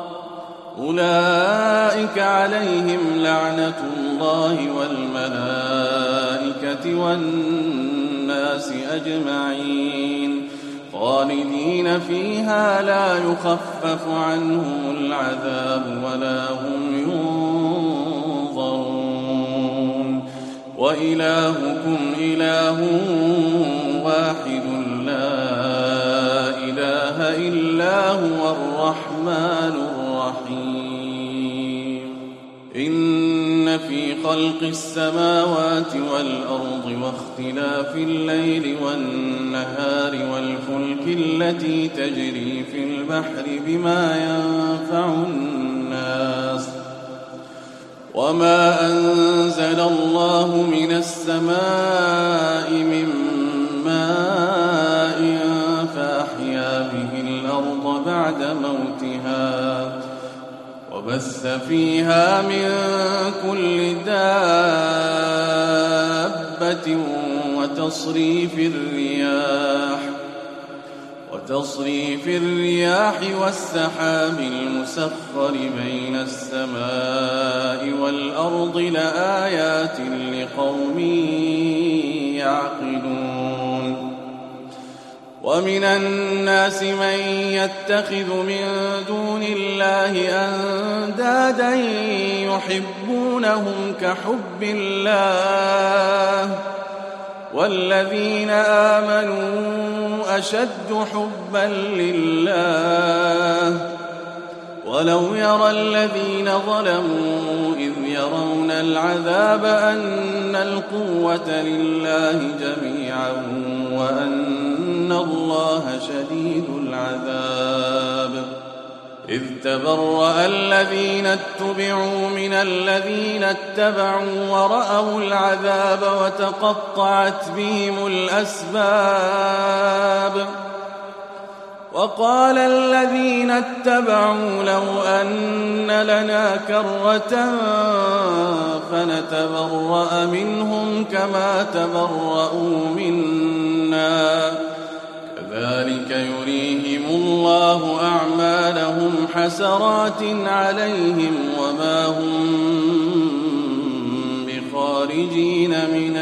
أولئك عليهم لعنة الله والملائكة والناس أجمعين خالدين فيها لا يخفف عنهم العذاب ولا هم ينظرون. وإلهكم إله واحد لا إله إلا هو الرحمن الرحيم. إن في خلق السماوات والأرض واختلاف الليل والنهار والفلك التي تجري في البحر بما ينفع الناس وما أنزل الله من السماء من ماء فأحيا به الأرض بعد موتها وبث فيها من كل دابة وتصريف الرياح وتصريف الرياح والسحاب المسخر بين السماء والأرض لآيات لقوم يعقلون. ومن الناس من يتخذ من دون الله أندادا يحبونهم كحب الله والذين آمنوا أشد حبا لله ولو يرى الذين ظلموا إذ يرون العذاب أن القوة لله جميعا وأن الله شديد العذاب. إذ تبرأ الذين اتبعوا من الذين اتبعوا ورأوا العذاب وتقطعت بهم الأسباب. وقال الذين اتبعوا لو أن لنا كرة فنتبرأ منهم كما تبرأوا منا كذلك يريهم الله أعمالهم حسرات عليهم وما هم بخارجين من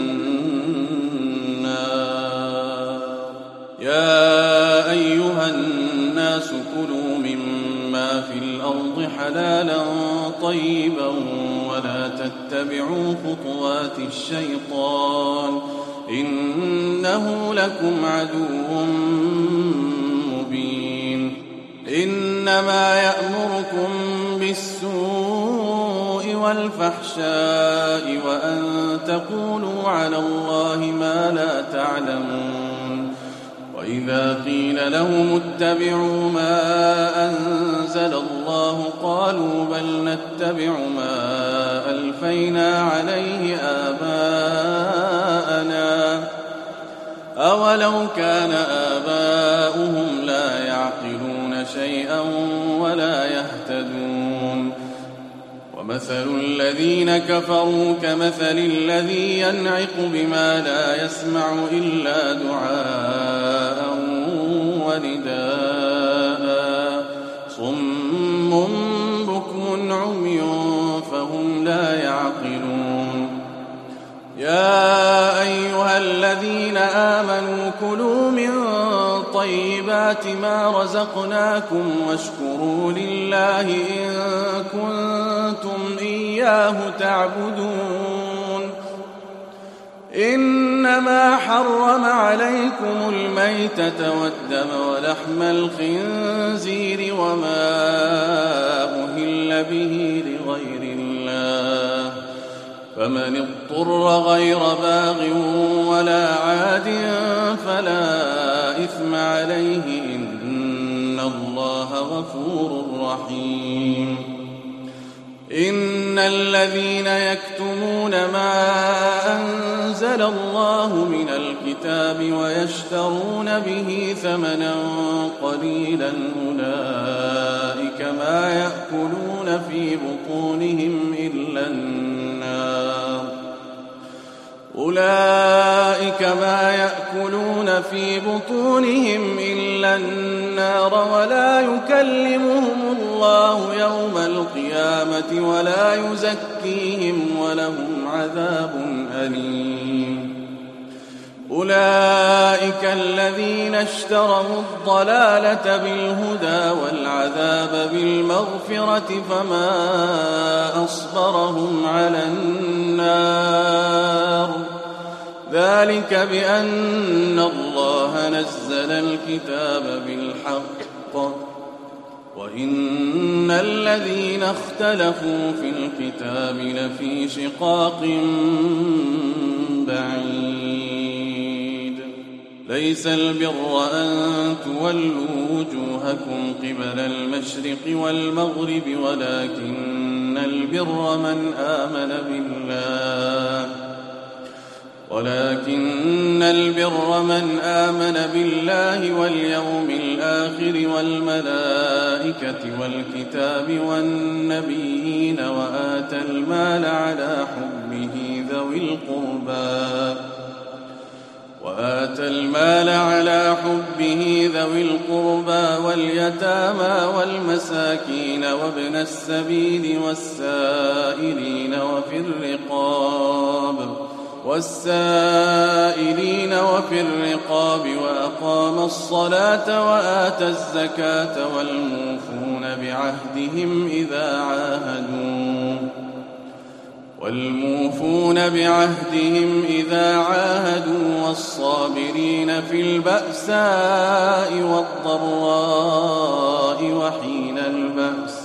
النار. يا أيها الناس كلوا مما في الأرض حلالا طيبا ولا تتبعوا خطوات الشيطان إنه لكم عدو مبين. إنما يأمركم بالسوء والفحشاء وأن تقولوا على الله ما لا تعلمون. وإذا قيل لهم اتبعوا ما أنزل الله قالوا بل نتبع ما ألفينا عليه آباءنا أولو كان آباؤهم لا يعقلون شيئا ولا يهتدون. ومثل الذين كفروا كمثل الذي ينعق بما لا يسمع إلا دعاء ونداء صم بكم عمي فهم لا يعقلون. يا أيها الذين آمنوا كلوا من طيبات ما رزقناكم واشكروا لله إن كنتم إياه تعبدون. إنما حرم عليكم الميتة والدم ولحم الخنزير وما أهل به لغير الله فمن اضطر غير باغ ولا عاد فلا إثم عليه إن الله غفور رحيم. إن الذين يكتمون ما أنزل أنزل الله من الكتاب ويشترون به ثمنا قليلا أولئك ما يأكلون في بطونهم إلا النار أولئك ما يأكلون في بطونهم إلا النار ولا يكلمهم الله يوم القيامة ولا يزكيهم ولهم عذاب أليم أولئك الذين اشتروا الضلالة بالهدى والعذاب بالمغفرة فما أصبرهم على النار ذلك بأن الله نزل الكتاب بالحق وإن الذين اختلفوا في الكتاب لفي شقاق بعيد ليس البر أن تولوا وجوهكم قبل المشرق والمغرب ولكن البر من آمن بالله ولكن البر من آمن بالله واليوم الآخر والملائكة والكتاب والنبيين وآتى المال على حبه ذوي القربى وآتى المال على حبه ذوي القربى واليتامى والمساكين وابن السبيل والسائلين وفي الرقاب والسائلين وفي الرقاب وأقام الصلاة وآتى الزكاة والموفون بعهدهم إذا عاهدوا والموفون بعهدهم إذا عاهدوا والصابرين في البأساء والضراء وحين البأس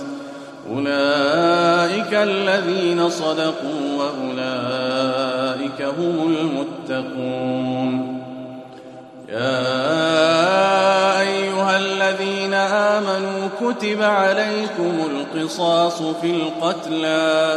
أولئك الذين صدقوا وأولئك هم المتقون يا أيها الذين آمنوا كتب عليكم القصاص في القتلى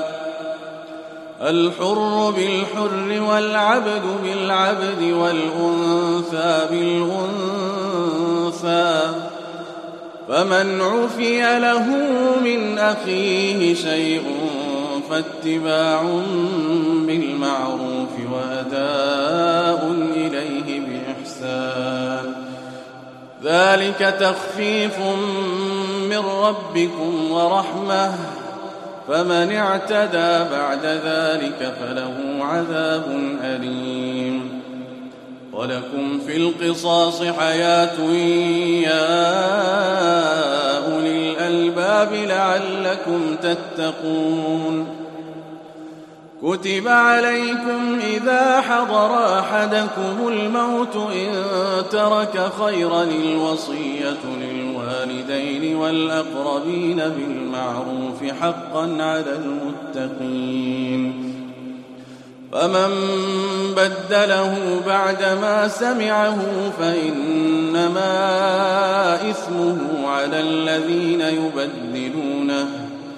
الحر بالحر والعبد بالعبد والأنثى بالأنثى فمن عفي له من أخيه شيء فاتباع بالمعروف وأداء إليه بإحسان ذلك تخفيف من ربكم ورحمة فمن اعتدى بعد ذلك فله عذاب أليم ولكم في القصاص حياة يا أولي الألباب لعلكم تتقون كتب عليكم إذا حضر أحدكم الموت إن ترك خيرا الوصية للوالدين والأقربين بالمعروف حقا على المتقين فمن بدله بعدما سمعه فإنما إثمه على الذين يبدلونه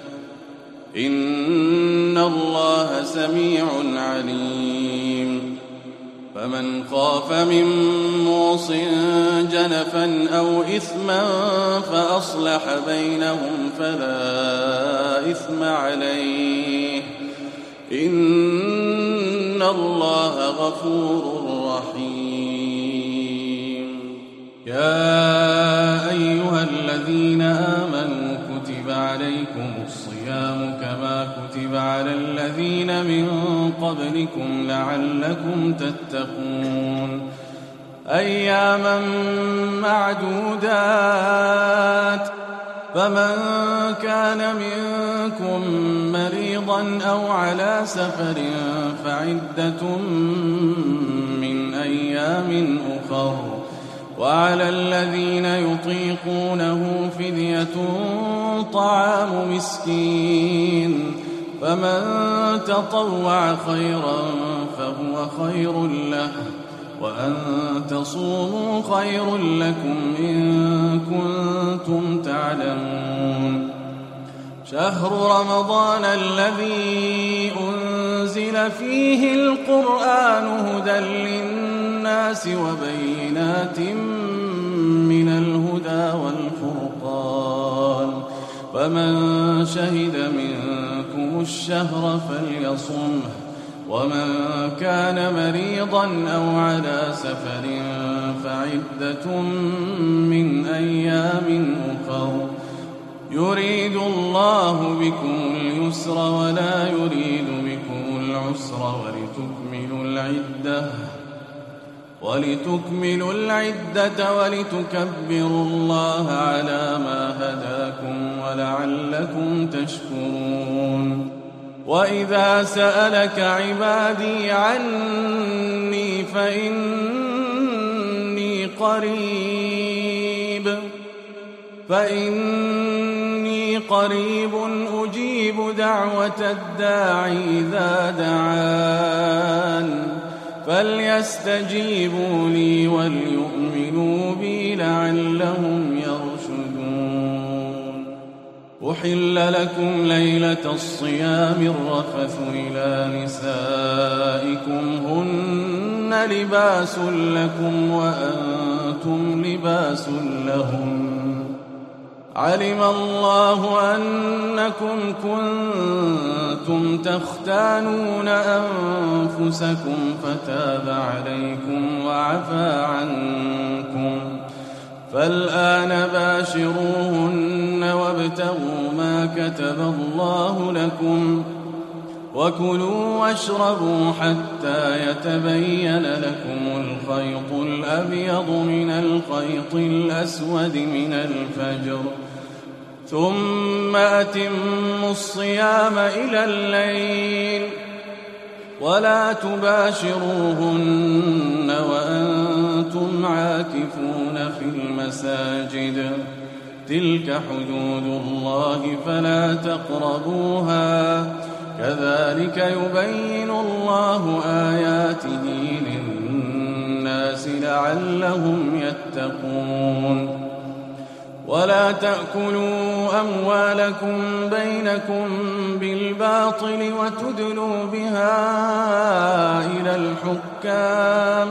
إن الله سميع عليم فمن خاف من موص جنفا أو إثما فأصلح بينهم فلا إثم عليه إن الله غفور رحيم يا أيها الذين آمنوا كتب عليكم الصيام كما كتب على الذين من قبلكم لعلكم تتقون أياما معدودات فمن كان منكم مريضا أو على سفر فعدة من أيام أخر وعلى الذين يطيقونه فدية طعام مسكين فمن تطوع خيرا فهو خير له وأن تصوموا خير لكم إن كنتم تعلمون شهر رمضان الذي أنزل فيه القرآن هدى هدى للناس وبينات من الهدى والفرقان فمن شهد منكم الشهر فليصمه ومن كان مريضا أو على سفر فعدة من أيام أخر يريد الله بكم اليسر ولا يريد بكم العسر ولتكملوا العدة ولتكملوا العدة ولتكبروا الله على ما هداكم ولعلكم تشكرون وإذا سألك عبادي عني فإني قريب فإني قريب أجيب دعوة الداعي إذا دعان فليستجيبوا لي وليؤمنوا بي لعلهم يرشدون أحل لكم ليلة الصيام الرفث إلى نسائكم هن لباس لكم وأنتم لباس لهم علم الله أنكم كنتم تختانون أنفسكم فتاب عليكم وعفى عنكم فالآن باشروهن وابتغوا ما كتب الله لكم وكلوا واشربوا حتى يتبين لكم الخيط الأبيض من الخيط الأسود من الفجر ثم أتموا الصيام إلى الليل ولا تباشروهن وأنتم عاكفون في المساجد تلك حدود الله فلا تقربوها كذلك يبين الله آياته للناس لعلهم يتقون ولا تأكلوا أموالكم بينكم بالباطل وتدلوا بها إلى الحكام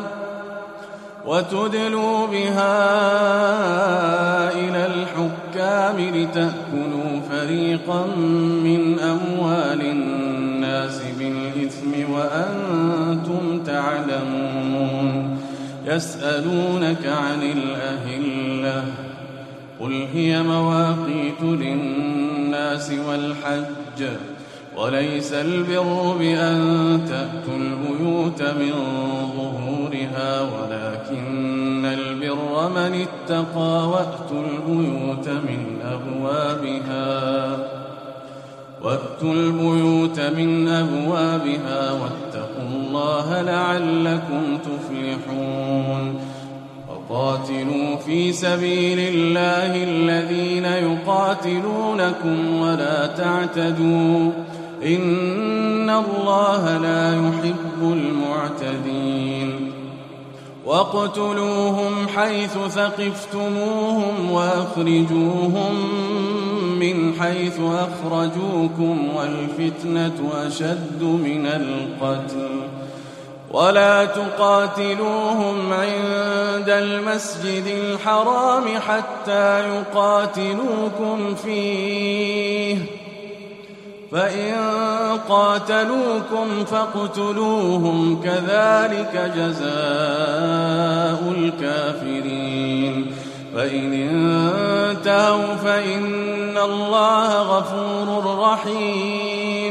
وتدلوا بها إلى الحكام لتأكلوا فريقا من أموال الناس بالإثم وأنتم تعلمون يسألونك عن الأهلة قل هي مواقيت للناس والحج وليس البر بأن تأتوا البيوت من ظهورها ولكن البر من اتقى وأتوا البيوت من أبوابها وأتوا البيوت من أبوابها واتقوا الله لعلكم تفلحون وقاتلوا في سبيل الله الذين يقاتلونكم ولا تعتدوا إن الله لا يحب المعتدين واقتلوهم حيث ثقفتموهم وأخرجوهم من حيث أخرجوكم والفتنة أشد من القتل ولا تقاتلوهم عند المسجد الحرام حتى يقاتلوكم فيه فإن قاتلوكم فاقتلوهم كذلك جزاء الكافرين فإن انتهوا فإن الله غفور رحيم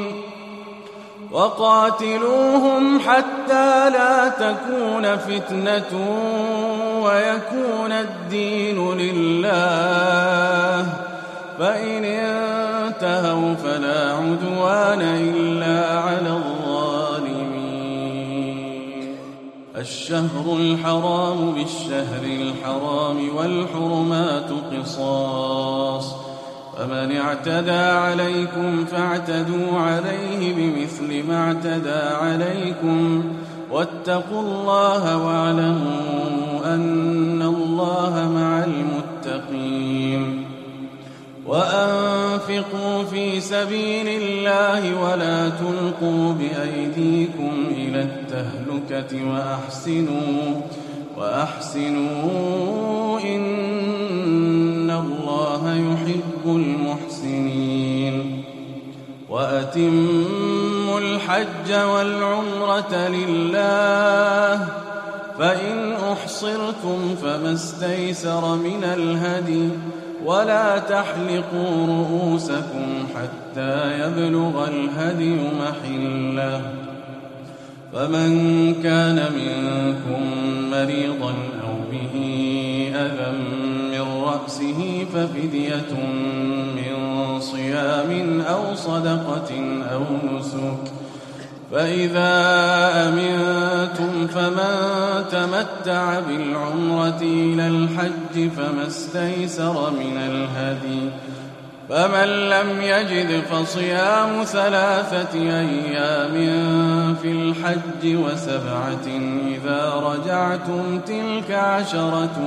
وقاتلوهم حتى لا تكون فتنة ويكون الدين لله فإن انتهوا فلا عدوان إلا على الظالمين الشهر الحرام بالشهر الحرام والحرمات قصاص فمن اعتدى عليكم فاعتدوا عليه بمثل ما اعتدى عليكم واتقوا الله واعلموا أن الله مع المتقين وأنفقوا في سبيل الله ولا تلقوا بأيديكم إلى التهلكة التهلكة وأحسنوا وأحسنوا إن الله يحب المحسنين وأتموا الحج والعمرة لله فإن أحصرتم فما استيسر من الهدي ولا تحلقوا رؤوسكم حتى يبلغ الهدي محله فمن كان منكم مريضا أو به أذى من رأسه ففدية من صيام أو صدقة أو نسك فإذا أمنتم فمن تمتع بالعمرة إلى الحج فما استيسر من الهدي فمن لم يجد فصيام ثلاثة أيام في الحج وسبعة إذا رجعتم تلك عشرة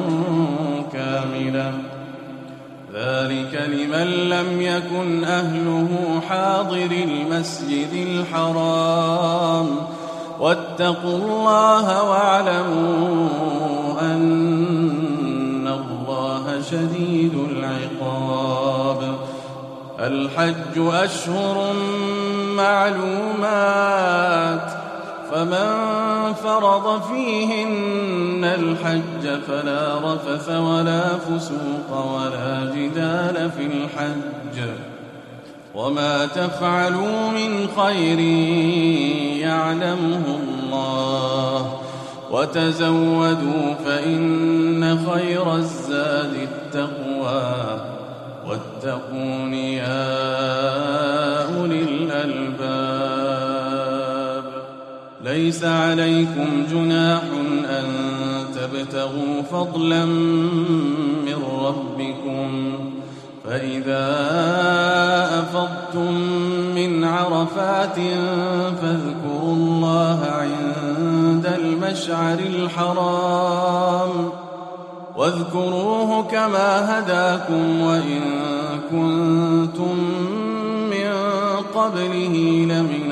كاملة ذلك لمن لم يكن أهله حاضر المسجد الحرام واتقوا الله واعلموا أن الله شديد العقاب الحج أشهر معلومات فمن فرض فيهن الحج فلا رفث ولا فسوق ولا جدال في الحج وما تفعلوا من خير يعلمه الله وتزودوا فإن خير الزاد التقوى واتقون يا أولي الألباب ليس عليكم جناح أن تبتغوا فضلا من ربكم فإذا أفضتم من عرفات فاذكروا الله عند المشعر الحرام واذكروه كما هداكم وإن كنتم من قبله لمن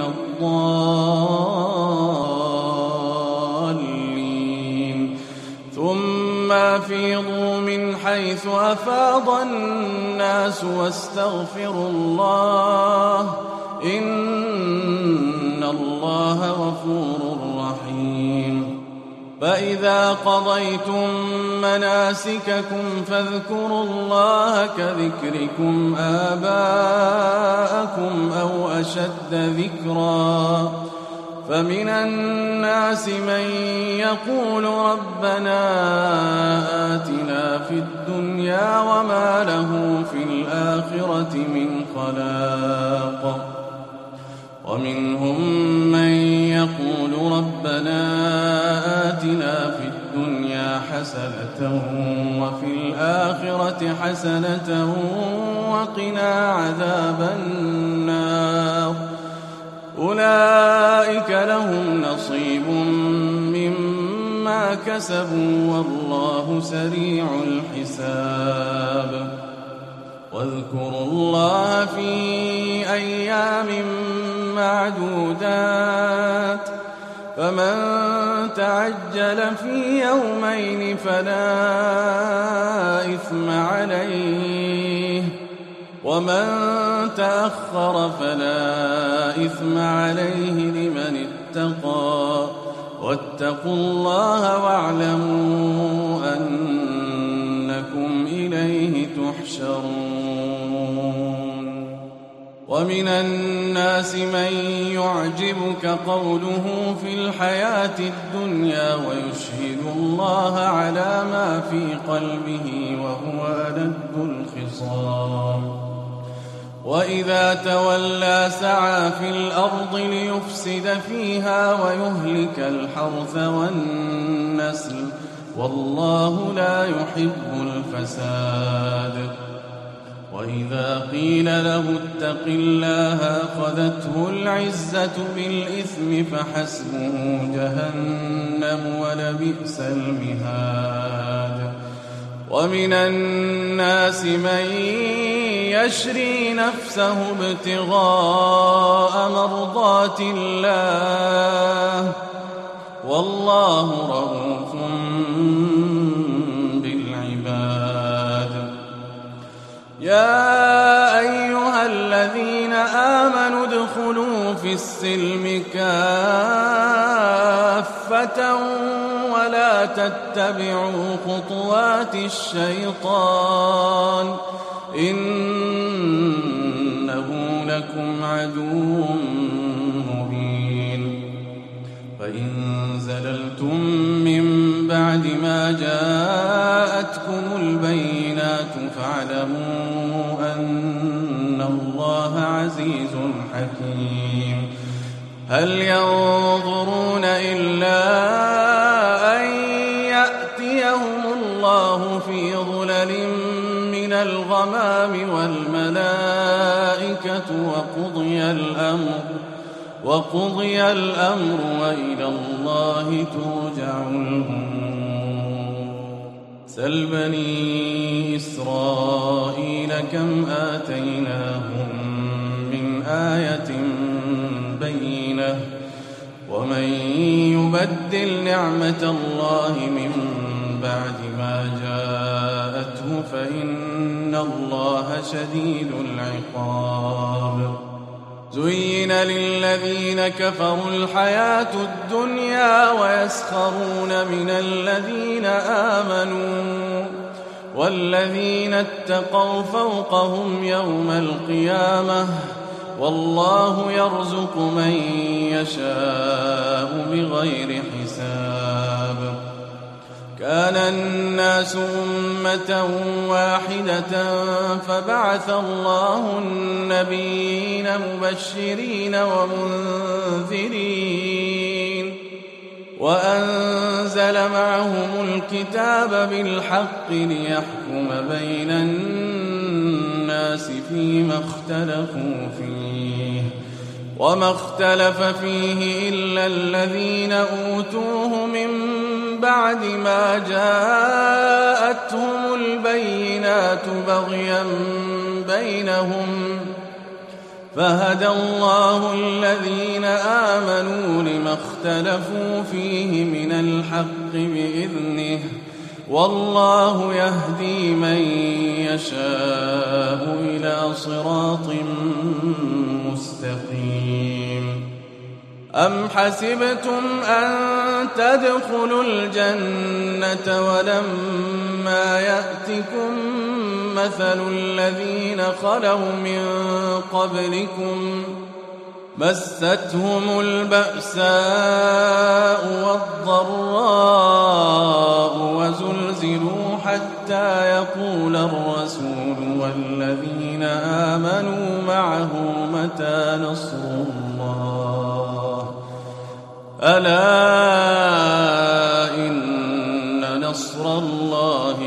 الضالين ثم أفيضوا من حيث أفاض الناس واستغفروا الله إن الله غفور رحيم فإذا قضيتم مناسككم فاذكروا الله كذكركم آباءكم أو أشد ذكرا فمن الناس من يقول ربنا آتنا في الدنيا وما له في الآخرة من خلاق ومنهم من يقول ربنا آتنا في الدنيا حسنة وفي الآخرة حسنة وقنا عذاب النار أولئك لهم نصيب مما كسبوا والله سريع الحساب واذكروا الله في أيام معدودات فمن تعجل في يومين فلا إثم عليه ومن تأخر فلا إثم عليه لمن اتقى واتقوا الله واعلموا أنكم إليه تحشرون ومن الناس من يعجبك قوله في الحياة الدنيا ويشهد الله على ما في قلبه وهو ألد الخصام وإذا تولى سعى في الأرض ليفسد فيها ويهلك الحرث والنسل والله لا يحب الفساد وإذا قيل له اتق الله أخذته العزة بالإثم فحسبه جهنم ولبئس المهاد ومن الناس من يشري نفسه ابتغاء مرضات الله والله رءوف بالعباد. يا أيها الذين آمنوا ادخلوا في السلم كافة ولا تتبعوا خطوات الشيطان إنه لكم عدو مبين. فإن زللتم من بعد ما جاءتكم البينات فاعلموا أن الله عزيز حكيم. هل ينظرون إلا أن يأتيهم الله في ظلل من الغمام والملائكة وقضي الأمر وقضي الأمر وإلى الله ترجع الأمور. سل بني إسرائيل كم آتيناهم من آية بينة ومن يبدل نعمة الله من بعد ما جاءته فإن الله شديد العقاب. زين للذين كفروا الحياة الدنيا ويسخرون من الذين آمنوا والذين اتقوا فوقهم يوم القيامة والله يرزق من يشاء بغير حساب. كان الناس أمة واحدة فبعث الله النبيين مبشرين ومنذرين وأنزل معهم الكتاب بالحق ليحكم بين الناس فيما اختلفوا فيه وما اختلف فيه إلا الذين أوتوه من بعد ما جاءتهم البينات بغيا بينهم فهدى الله الذين آمنوا لما اختلفوا فيه من الحق بإذنه والله يهدي من يشاء إلى صراط مستقيم. أم حسبتم أن تدخلوا الجنة ولما يأتكم مثل الذين خلوا من قبلكم مستهم البأساء والضراء وزلزلوا حتى يقول الرسول والذين آمنوا معه متى نصر الله ألا إن نصر الله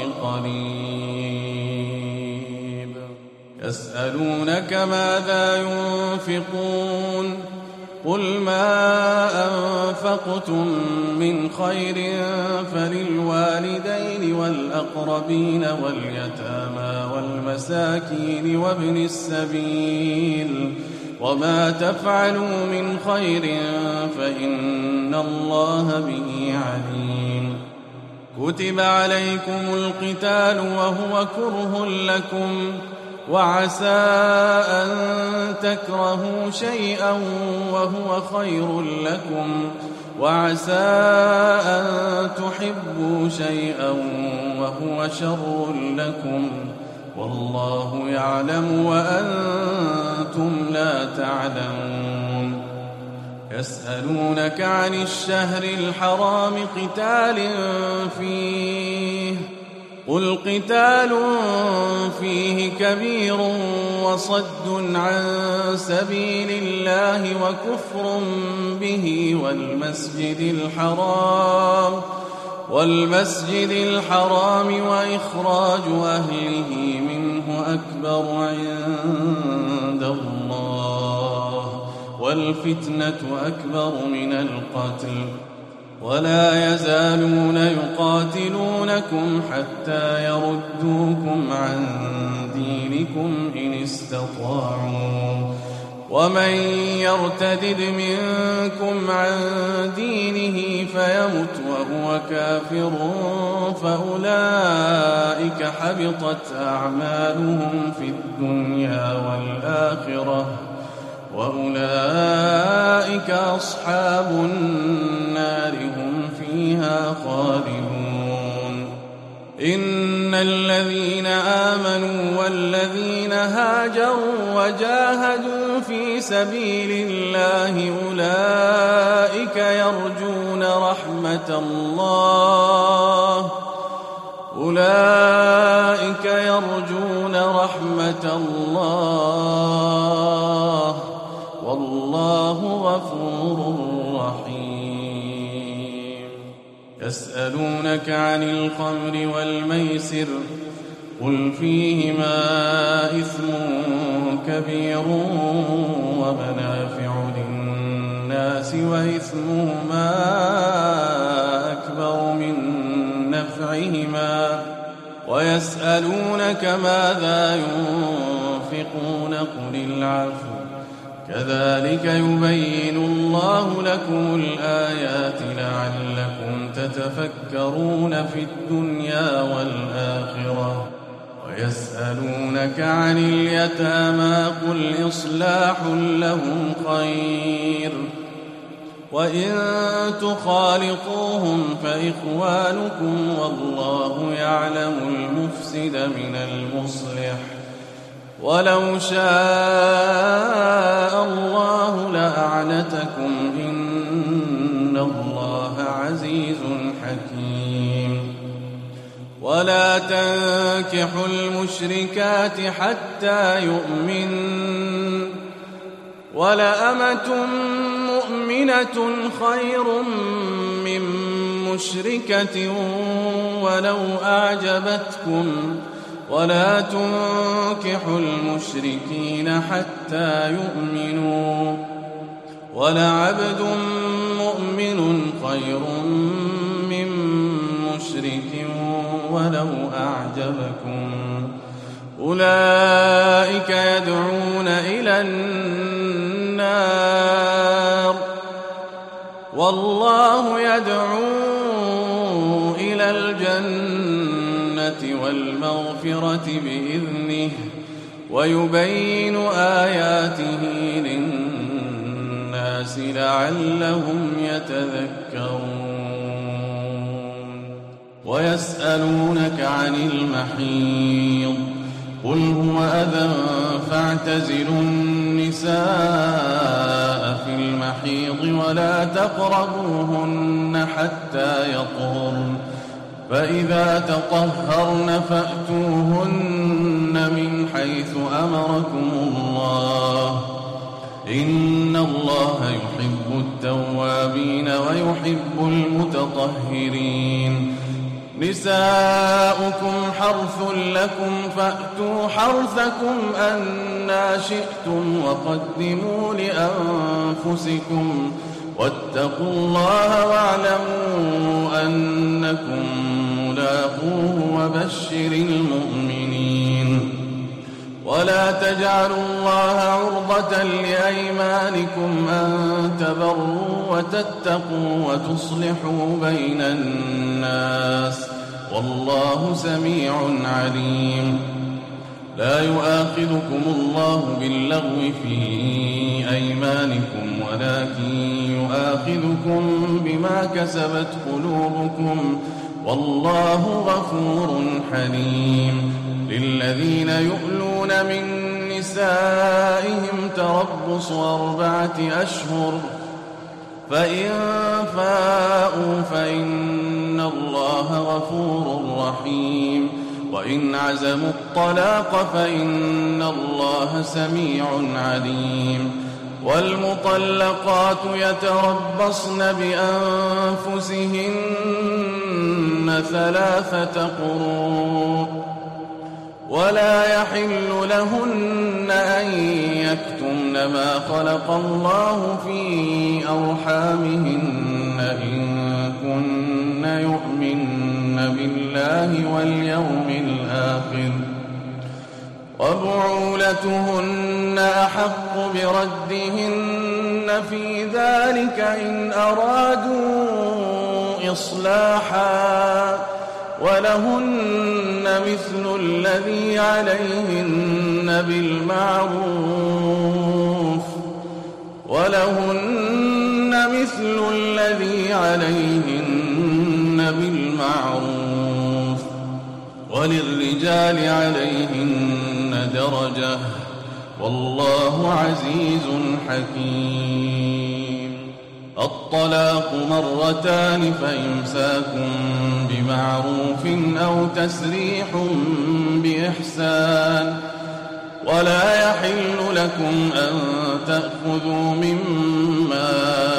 قريب. يسألونك ماذا ينفقون قل ما أنفقتم من خير فللوالدين والأقربين واليتامى والمساكين وابن السبيل وما تفعلوا من خير فإن الله به عليم. كتب عليكم القتال وهو كره لكم وعسى أن تكرهوا شيئا وهو خير لكم وعسى أن تحبوا شيئا وهو شر لكم والله يعلم وأنتم لا تعلمون. يسألونك عن الشهر الحرام قتال فيه قل قتال فيه كبير وصد عن سبيل الله وكفر به والمسجد الحرام والمسجد الحرام وإخراج أهله منه أكبر عند الله والفتنة أكبر من القتل ولا يزالون يقاتلونكم حتى يردوكم عن دينكم إن استطاعوا ومن يرتدد منكم عن دينه فيمت وهو كافر فأولئك حبطت أعمالهم في الدنيا والآخرة وأولئك أصحاب النار هم فيها خالدون. إن الذين آمنوا والذين هاجروا وجاهدوا في سبيل الله أولئك يرجون رحمة الله أولئك يرجون رحمة الله والله غفور رحيم. يسألونك عن الخمر والميسر قل فيهما إثم كبير ومنافع للناس وإثمهما أكبر من نفعهما ويسألونك ماذا ينفقون قل العفو كذلك يبين الله لكم الآيات لعلكم تتفكرون في الدنيا والآخرة. ويسألونك عن اليتامى قل إصلاح لهم خير وإن تخالطوهم فإخوانكم والله يعلم المفسد من المصلح ولو شاء الله لأعنتكم إن الله عزيز حكيم. ولا تنكحوا المشركات حتى يؤمن ولأمة مؤمنة خير من مشركة ولو أعجبتكم ولا تنكحوا المشركين حتى يؤمنوا ولعبد مؤمن خير من مشرك ولو أعجبكم أولئك يدعون إلى النار والله يدعو إلى الجنة والمغفرة بإذنه ويبين آياته للناس لعلهم يتذكرون. ويسألونك عن المحيض قل هو أذى فاعتزلوا النساء في المحيض ولا تقربوهن حتى يطهرن فإذا تطهرن فأتوهن من حيث أمركم الله إن الله يحب التوابين ويحب المتطهرين. نساؤكم حرث لكم فأتوا حرثكم أنى شئتم وقدموا لأنفسكم واتقوا الله واعلموا أنكم ملاقوه وبشر المؤمنين. ولا تجعلوا الله عرضة لأيمانكم أن تبروا وتتقوا وتصلحوا بين الناس والله سميع عليم. لا يؤاخذكم الله باللغو في أيمانكم ولكن يؤاخذكم بما كسبت قلوبكم والله غفور حليم. للذين يؤلون من نسائهم تربص أربعة أشهر فإن فاءوا فإن الله غفور رحيم وإن عزموا الطلاق فإن الله سميع عليم. والمطلقات يتربصن بأنفسهن ثلاثة قروء ولا يحل لهن أن يكتمن ما خلق الله في أرحامهن إن كن يؤمن بالله واليوم الآخر وبعولتهن أحق بردهن في ذلك إن أرادوا إصلاحا ولهن مثل الذي عليهن بالمعروف ولهن مثل الذي عليهن بالمعروف وللرجال عليهن درجة والله عزيز حكيم. الطلاق مرتان فإمساك بمعروف أو تسريح بإحسان ولا يحل لكم أن تأخذوا مما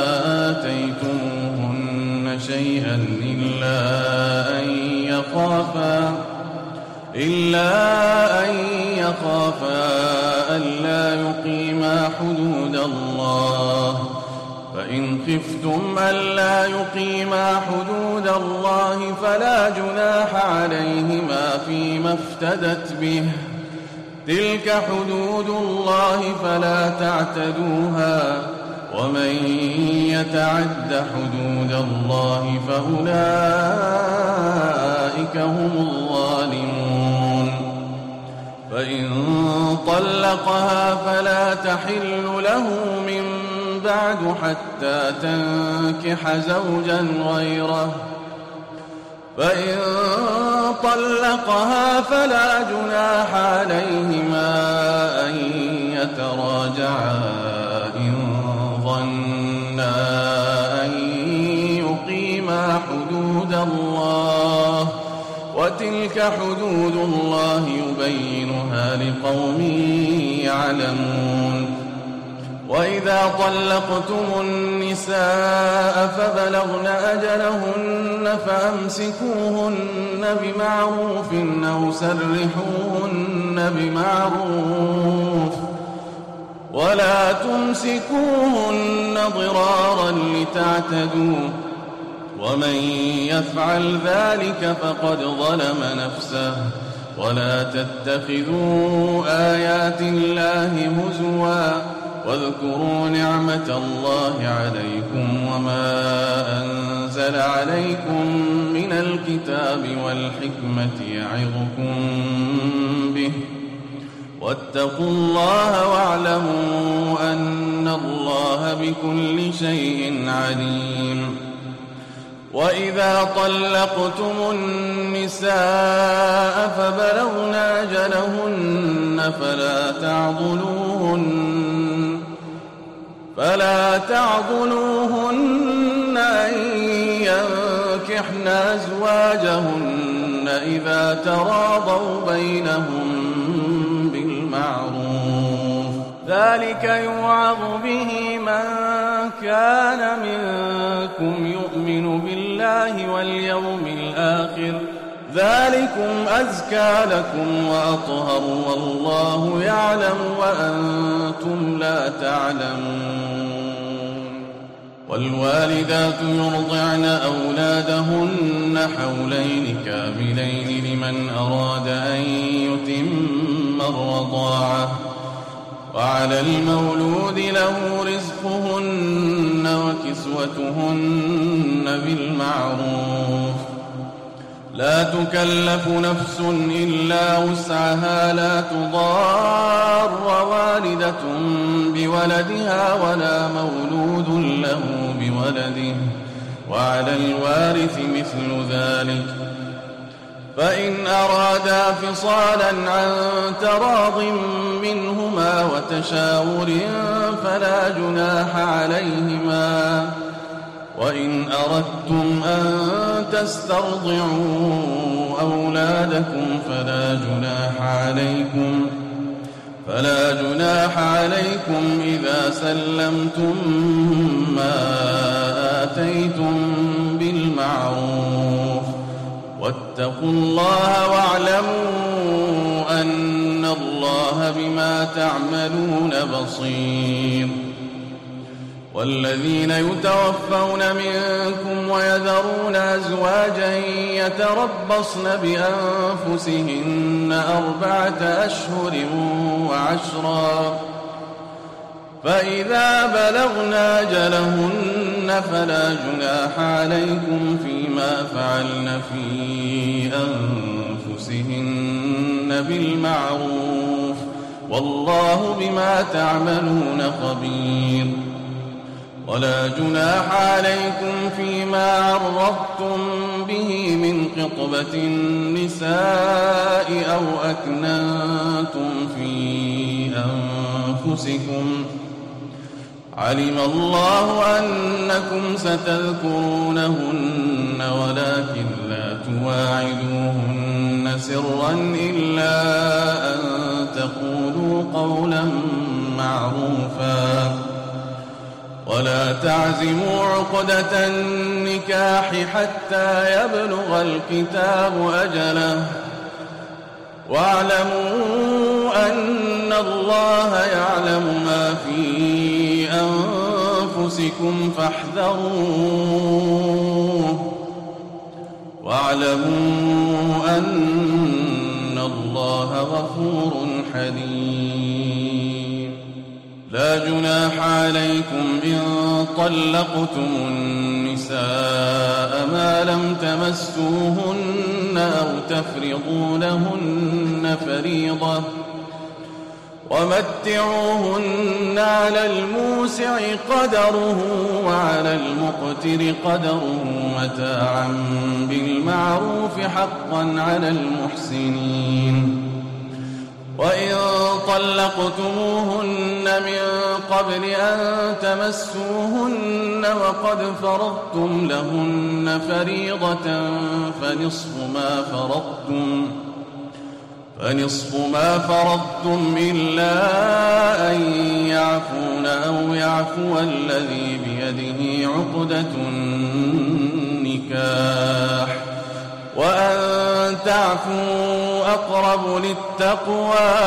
آتيتموهن شيئا إلا أن يخافا إلا أن يخافا ألا يقيما حدود الله فإن خفتم ألا يقيما حدود الله فلا جناح عليهما فيما افتدت به تلك حدود الله فلا تعتدوها ومن يتعد حدود الله فأولئك هم الظالمون. فإن طلقها فلا تحل له من بعد حتى تنكح زوجا غيره فإن طلقها فلا جناح عليهما أن يتراجعا إن ظنا أن يقيما حدود الله وتلك حدود الله يبينها لقوم يعلمون. وإذا طلقتم النساء فبلغن أجلهن فأمسكوهن بمعروف أو سرحوهن بمعروف ولا تمسكوهن ضرارا لتعتدوا ومن يفعل ذلك فقد ظلم نفسه ولا تتخذوا آيات الله هزوا واذكروا نعمة الله عليكم وما أنزل عليكم من الكتاب والحكمة يعظكم به واتقوا الله واعلموا أن الله بكل شيء عليم. وإذا طلقتم النساء فبلغن أجلهن فلا تعضلوهن فلا تعضلوهن أن ينكحن أزواجهن إذا تراضوا بينهم بالمعروف ذلك يوعظ به من كان منكم يؤمن بالله واليوم الآخر ذلكم أزكى لكم وأطهر والله يعلم وأنتم لا تعلمون. والوالدات يرضعن أولادهن حولين كاملين لمن أراد أن يتم الرضاعة وعلى المولود له رزقهن وكسوتهن بالمعروف لا تكلف نفس إلا وسعها لا تضار والدة بولدها ولا مولود له بولده وعلى الوارث مثل ذلك فإن أرادا فصالا عن تراض منهما وتشاور فلا جناح عليهما وإن أردتم أن تسترضعوا أولادكم فلا جناح عليكم فلا جناح عليكم إذا سلمتم ما آتيتم بالمعروف واتقوا الله واعلموا أن الله بما تعملون بصير. والذين يتوفون منكم ويذرون أزواجا يتربصن بأنفسهن أربعة أشهر وعشرا فإذا بلغن أجلهن فلا جناح عليكم فيما فعلن في أنفسهن بالمعروف والله بما تعملون خبير. ولا جناح عليكم فيما عرضتم به من خطبة النساء أو أكننتم في أنفسكم علم الله أنكم ستذكرونهن ولكن لا تواعدوهن سرا إلا أن تقولوا قولا معروفا ولا تعزموا عقدة النكاح حتى يبلغ الكتاب أجله واعلموا أن الله يعلم ما في أنفسكم فاحذروه واعلموا أن الله غفور حليم. لا جناح عليكم إن طلقتم النساء ما لم تمسوهن أو تفرضوا لهن فريضة ومتعوهن على الموسع قدره وعلى المقتر قدره متاعا بالمعروف حقا على المحسنين. وإن طلقتموهن من قبل أن تمسوهن وقد فرضتم لهن فريضة فنصف ما فرضتم فنصف ما فرضتم إلا أن يعفون أو يعفو الذي بيده عقدة النكاح وأن تعفوا أقرب للتقوى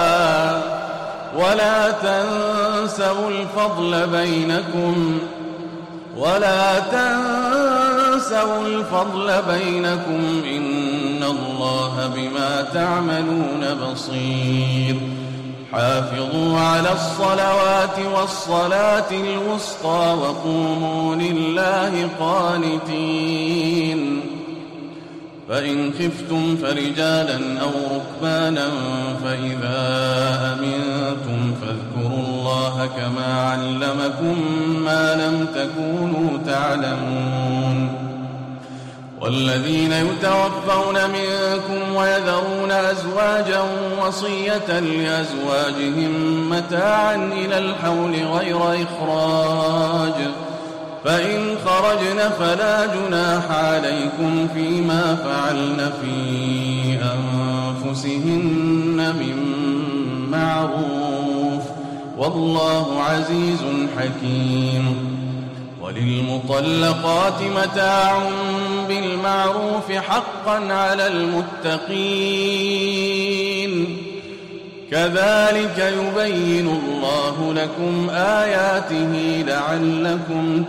ولا تنسوا الفضل بينكم ولا تنسوا الفضل بينكم إن الله بما تعملون بصير. حافظوا على الصلوات والصلاة الوسطى وقوموا لله قانتين. فإن خفتم فرجالا أو ركبانا فإذا أمنتم فاذكروا الله كما علمكم ما لم تكونوا تعلمون. والذين يتوفون منكم ويذرون أزواجا وصية لأزواجهم متاعا إلى الحول غير إخراج فإن خرجن فلا جناح عليكم فيما فعلن في أنفسهن من معروف والله عزيز حكيم. وللمطلقات متاع بالمعروف حقا على المتقين كذلك يبين الله لكم آياته لعلكم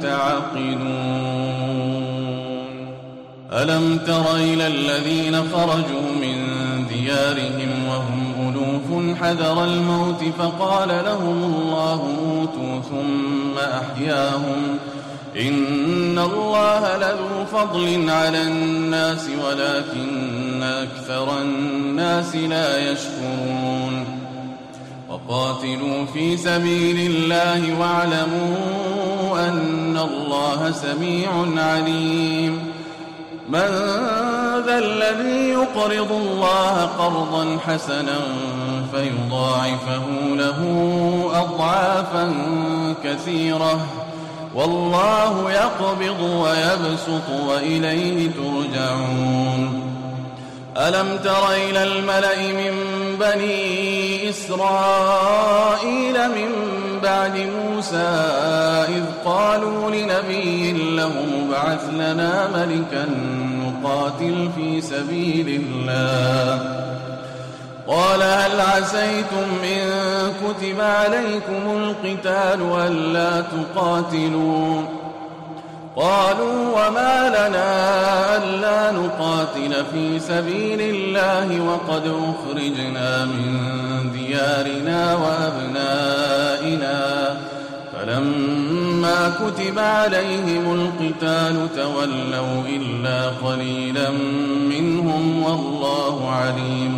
تعقلون. ألم تر إلى الذين خرجوا من ديارهم وهم ألوف حذر الموت فقال لهم الله موتوا ثم أحياهم إن الله لذو فضل على الناس ولكن أكثر الناس لا يشكرون. وقاتلوا في سبيل الله واعلموا أن الله سميع عليم. من ذا الذي يقرض الله قرضا حسنا فيضاعفه له أضعافا كثيرة والله يقبض ويبسط وإليه ترجعون. ألم تر إلى الملأ من بني إسرائيل من بعد موسى إذ قالوا لنبي له ابعث لنا ملكا نقاتل في سبيل الله قال هل عسيتم إن كتب عليكم القتال ألا تقاتلوا قالوا وما لنا ألا نقاتل في سبيل الله وقد أخرجنا من ديارنا وأبنائنا فلما كتب عليهم القتال تولوا إلا قليلا منهم والله عليم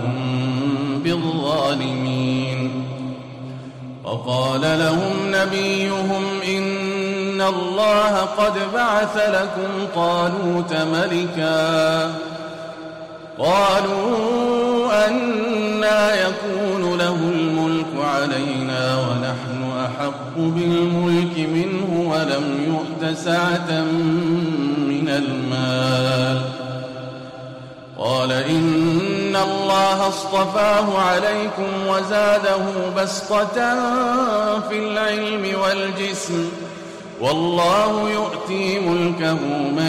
بالظالمين. وقال لهم نبيهم إن الله قد بعث لكم طالوت ملكا قالوا أنى يكون له الملك علينا ونحن أحق بالملك منه ولم يؤت سعة من المال قال إن الله اصطفاه عليكم وزاده بسطة في العلم والجسم والله يؤتي ملكه من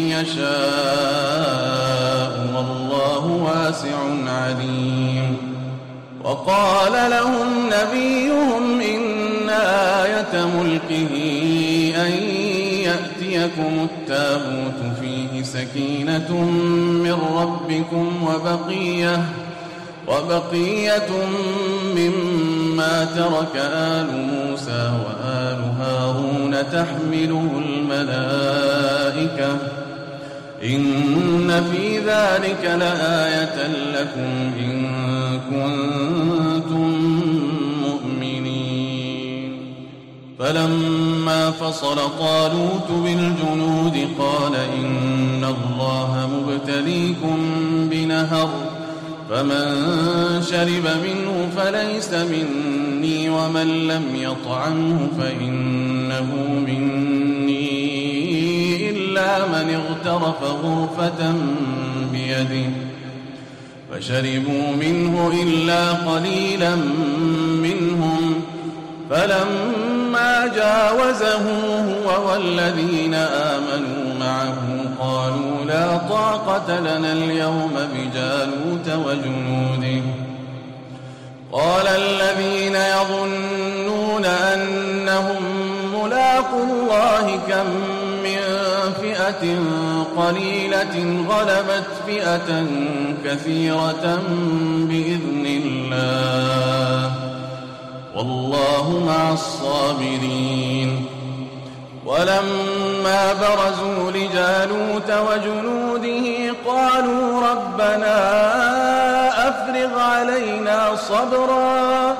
يشاء والله واسع عليم. وقال لهم نبيهم إن آية ملكه أن يأتيكم التابوت فيه سكينة من ربكم وبقية وبقية مما ترك آل موسى وآل هارون تحمله الملائكة إن في ذلك لآية لكم إن كنتم مؤمنين. فلما فصل طالوت بالجنود قال إن الله مبتليكم بنهر فمن شرب منه فليس مني ومن لم يطعمه فإنه مني إلا من اغترف غرفة بيده فشربوا منه إلا قليلا منهم فلما جاوزه هو والذين آمنوا معه قالوا لا طاقة لنا اليوم بجالوت وجنوده قال الذين يظنون أنهم ملاقو الله كم من فئة قليلة غلبت فئة كثيرة بإذن الله والله مع الصابرين. ولما برزوا لجالوت وجنوده قالوا ربنا أفرغ علينا صبرا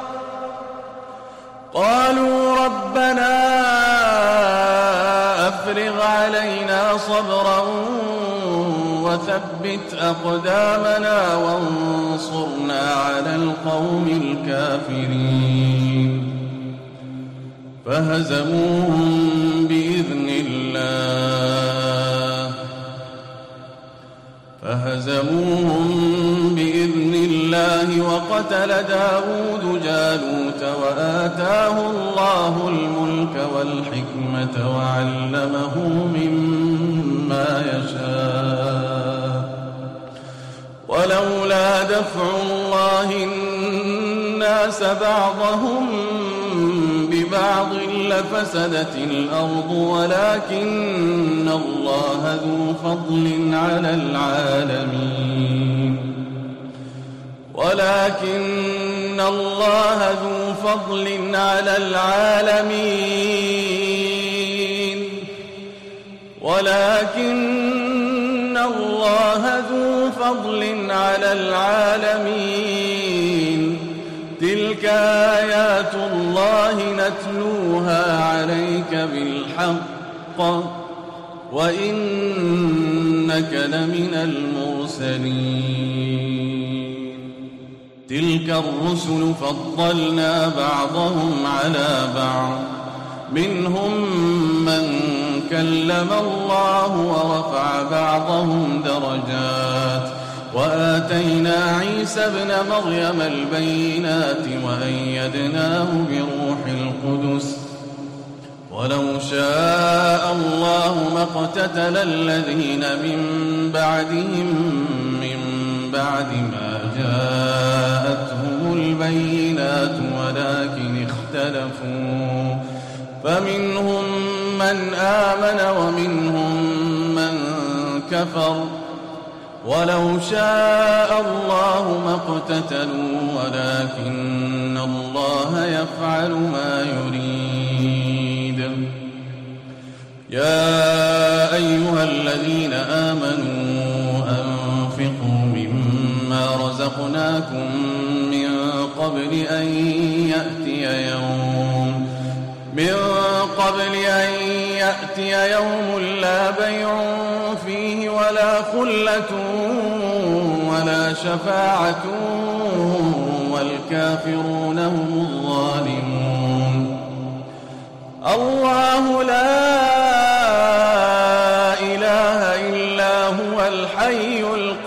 قالوا ربنا أفرغ علينا صبرا وثبت أقدامنا وانصرنا على القوم الكافرين. فهزموهم بإذن الله فهزموهم بإذن الله وقتل داود جالوت وآتاه الله الملك والحكمة وعلمه مما يشاء ولولا دفع الله الناس بعضهم ببعض لفسدت الأرض ولكن الله ذو فضل على العالمين ولكن الله ذو فضل على العالمين ولكن الله ذو فضل على العالمين. تلك آيات الله نتلوها عليك بالحق وإنك لمن المرسلين. تلك الرسل فضلنا بعضهم على بعض منهم من كلم الله ورفع بعضهم درجات وآتينا عيسى ابن مريم البينات وأيدناه بروح القدس ولو شاء الله ما اقتتل الذين من بعدهم من بعد ما جاءت ولكن اختلفوا فمنهم من آمن ومنهم من كفر ولو شاء الله ما اقتتلوا ولكن الله يفعل ما يريد. يا أيها الذين آمنوا أنفقوا مما رزقناكم من قبل أن يأتي يوم من قبل أن يأتي يوم لا بيع فيه ولا خلة ولا شفاعة والكافرون هم الظالمون. الله لا إله إلا هو الحي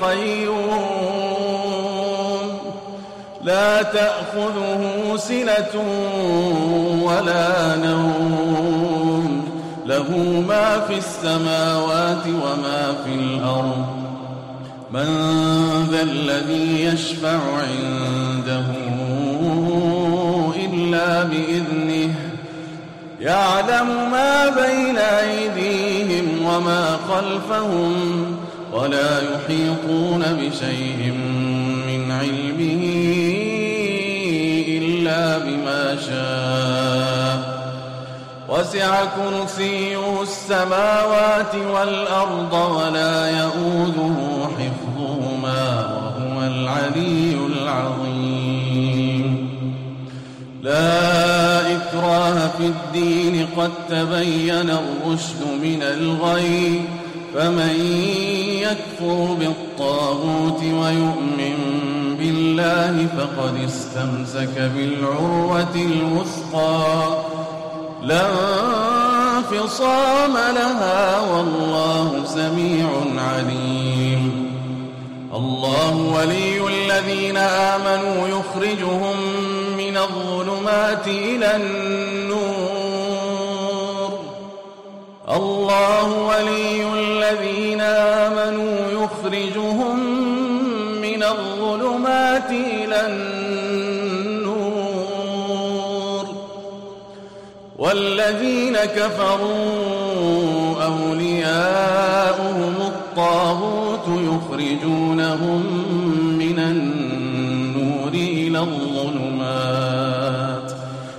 القيوم لا تأخذه سنة ولا نوم له ما في السماوات وما في الأرض من ذا الذي يشفع عنده إلا بإذنه يعلم ما بين أيديهم وما خلفهم ولا يحيطون بشيء من علمه إلا بما شاء وسع كرسيه السماوات والأرض ولا يؤوده حفظهما وهو العلي العظيم. لا إكراه في الدين قد تبين الرشد من الغي فمن يكفر بالطاغوت ويؤمن بالله فقد استمسك بالعروة الوثقى لا انفصام لها والله سميع عليم. الله ولي الذين آمنوا يخرجهم من الظلمات إلى النور الله ولي الذين آمنوا يخرجهم من الظلمات إلى النور والذين كفروا أولياؤهم الطاغوت يخرجونهم من النور إلى الظلمات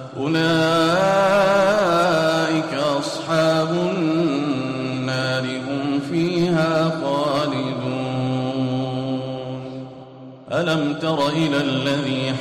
أولئك أصحاب النار هم فيها خالدون. ألم تر إلى الذي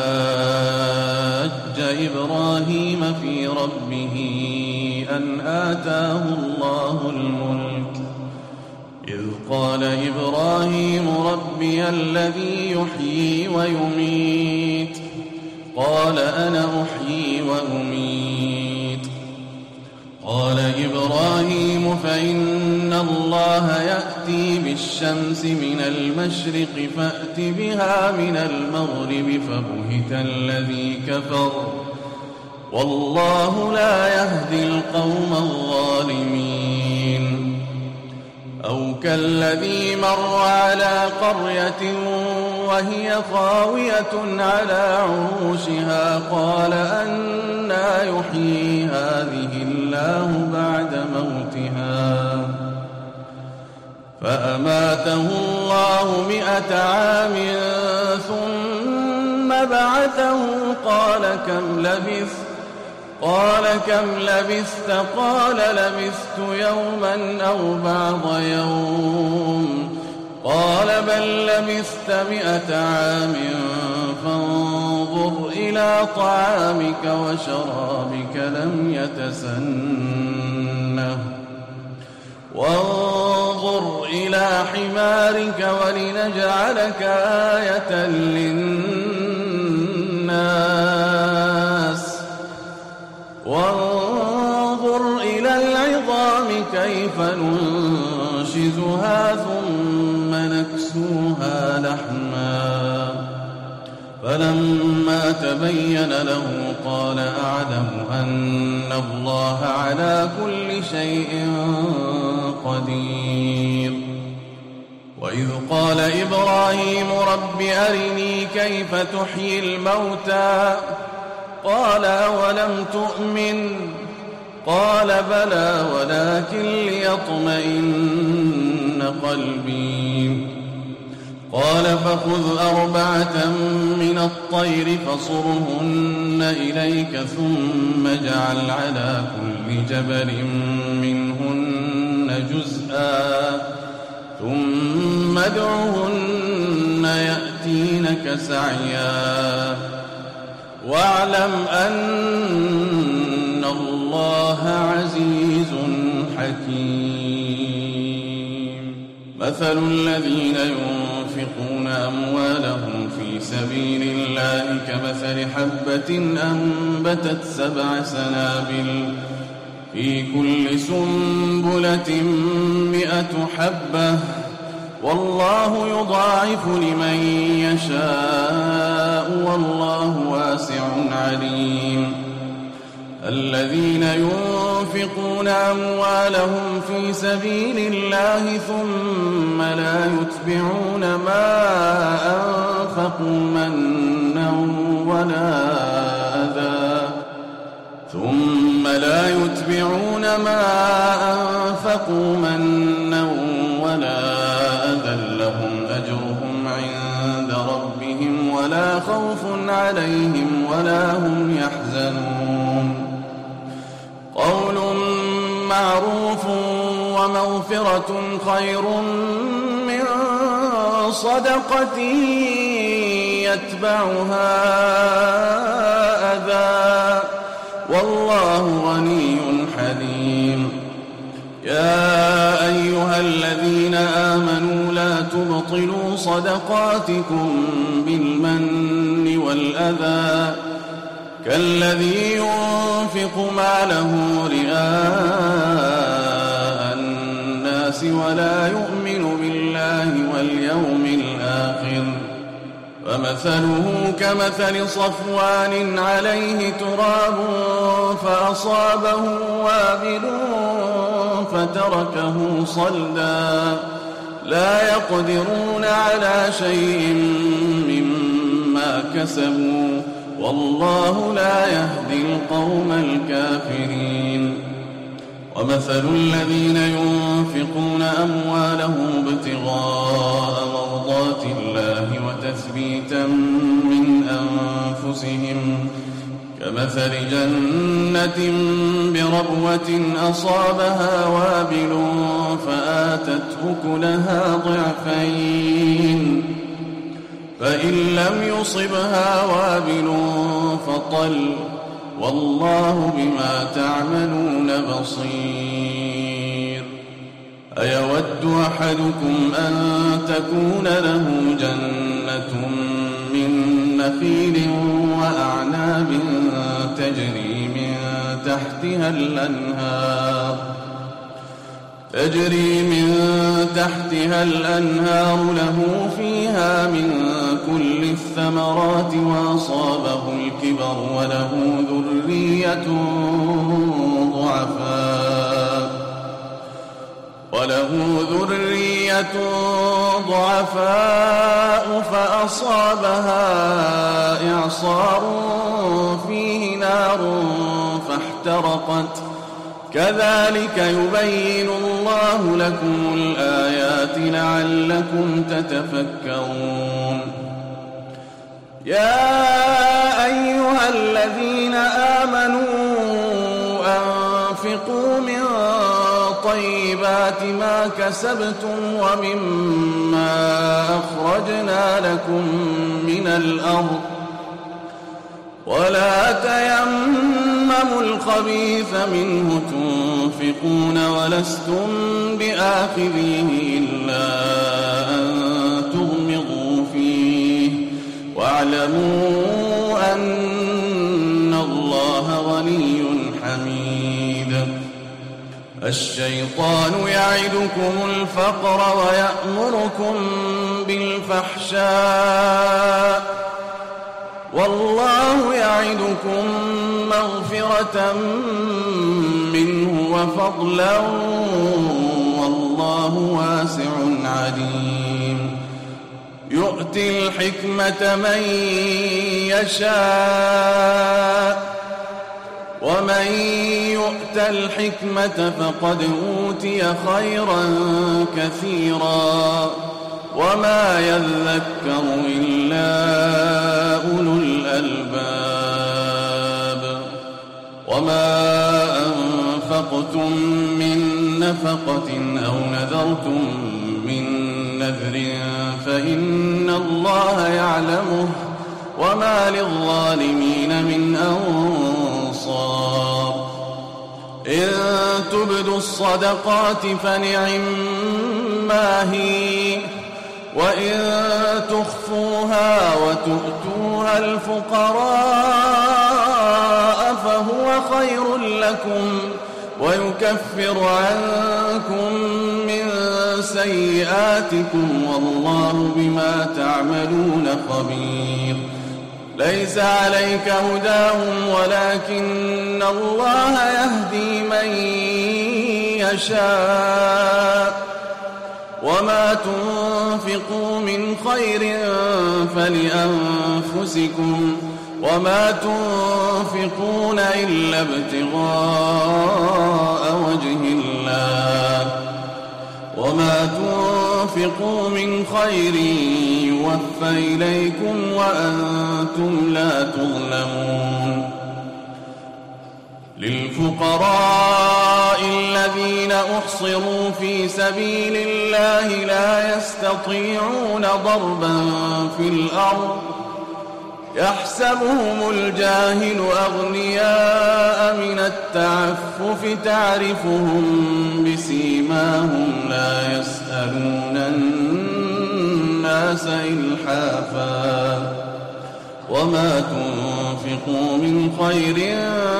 حاج إبراهيم في ربه أن آتاه الله الملك إذ قال إبراهيم ربي الذي يحيي ويميت قال أنا أحيي وأميت قال إبراهيم فإن الله يأتي بالشمس من المشرق فأت بها من المغرب فبهت الذي كفر والله لا يهدي القوم الظالمين. أو كالذي مر على قرية وهي خاوية على عروشها قال أنى يحيي هذه الله بعد موتها فأماته الله مئة عام ثم بعثه قال كم لبثت قال كم لبثت قال لبثت يوما أو بعض يوم قال بل لبثت مئة عام فانظر إلى طعامك وشرابك لم يتسنه وانظر إلى حمارك ولنجعلك آية للناس وانظر إلى العظام كيف ننشزها ثم نكسوها لحما فلما تبين له قال أعلم أن الله على كل شيء قدير. وإذ قال إبراهيم رب أرني كيف تحيي الموتى قال أولم تؤمن قال بلى ولكن ليطمئن قلبي قال فخذ أربعة من الطير فصرهن إليك ثم اجعل على كل جبل منهن جزءا ثم ادعهن يأتينك سعيا واعلم أن الله عزيز حكيم. مثل الذين ينفقون أموالهم في سبيل الله كمثل حبة أنبتت سبع سنابل في كل سنبلة مئة حبة والله يضاعف لمن يشاء والله واسع عليم. الذين ينفقون أموالهم في سبيل الله ثم لا يتبعون ما أنفقوا منا ولا أذى ثم لا يتبعون ما أنفقوا منا ولا أذى لهم أجرهم عند ربهم ولا خوف عليهم ولا هم يحزنون. قول معروف ومغفرة خير من صدقة يتبعها أذى والله غني حليم. يا أيها الذين آمنوا لا تبطلوا صدقاتكم بالمن والأذى كالذي ينفق ماله رئاء الناس ولا يؤمن بالله واليوم الآخر فمثله كمثل صفوان عليه تراب فأصابه وابل فتركه صلدا لا يقدرون على شيء مما كسبوا والله لا يهدي القوم الكافرين. ومثل الذين ينفقون أموالهم ابتغاء مرضات الله وتثبيتا من أنفسهم كمثل جنة بربوة أصابها وابل فآتت أكلها ضعفين فإن لم يصبها وابل فطل والله بما تعملون بصير. أيود أحدكم أن تكون له جنة من نخيل وأعناب تجري من تحتها الأنهار تجري من تحتها الأنهار له فيها من كل الثمرات وأصابه الكبر وله ذرية ضعفاء وله ذرية ضعفاء فأصابها إعصار فيه نار فاحترقت كذلك يبين الله لكم الآيات لعلكم تتفكرون. يا أيها الذين آمنوا أنفقوا من طيبات ما كسبتم ومما أخرجنا لكم من الأرض ولا تيمموا الخبيث منه تنفقون ولستم بآخذيه إلا أن تغمضوا فيه واعلموا أن الله غني حميد. الشيطان يعدكم الفقر ويأمركم بالفحشاء والله يعدكم مغفرة منه وفضلا والله واسع عليم. يؤتي الحكمة من يشاء ومن يؤت الحكمة فقد أوتي خيرا كثيرا وما يذكر إلا أولو الألباب وما أنفقتم من نفقة أو نذرتم من نذر فإن الله يعلمه وما للظالمين من أنصار إن تبدوا الصدقات فنعما هي وإن تخفوها وتؤتوها الفقراء فهو خير لكم ويكفر عنكم من سيئاتكم والله بما تعملون خبير ليس عليك هداهم ولكن الله يهدي من يشاء وما تنفقوا من خير فلأنفسكم وما تنفقون إلا ابتغاء وجه الله وما تنفقوا من خير يوفى إليكم وأنتم لا تظلمون للفقراء الذين أحصروا في سبيل الله لا يستطيعون ضربا في الأرض يحسبهم الجاهل أغنياء من التعفف تعرفهم بسيماهم لا يسألون الناس إلحافا وما تنفقوا من خير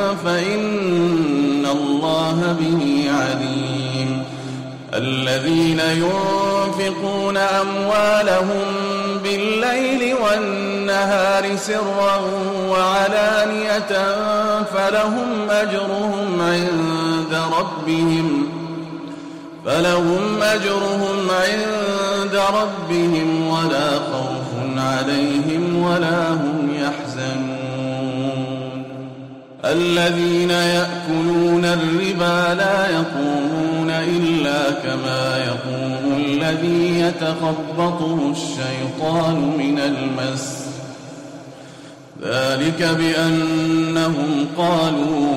فإن الله به عليم الذين ينفقون أموالهم بالليل والنهار سرا وعلانية فلهم أجرهم عند ربهم فلهم أجرهم عند ربهم ولا خوف عليهم ولا هم يحزنون الذين يأكلون الربا لا يقومون إلا كما يقوم الذي يتخبطه الشيطان من المس ذلك بأنهم قالوا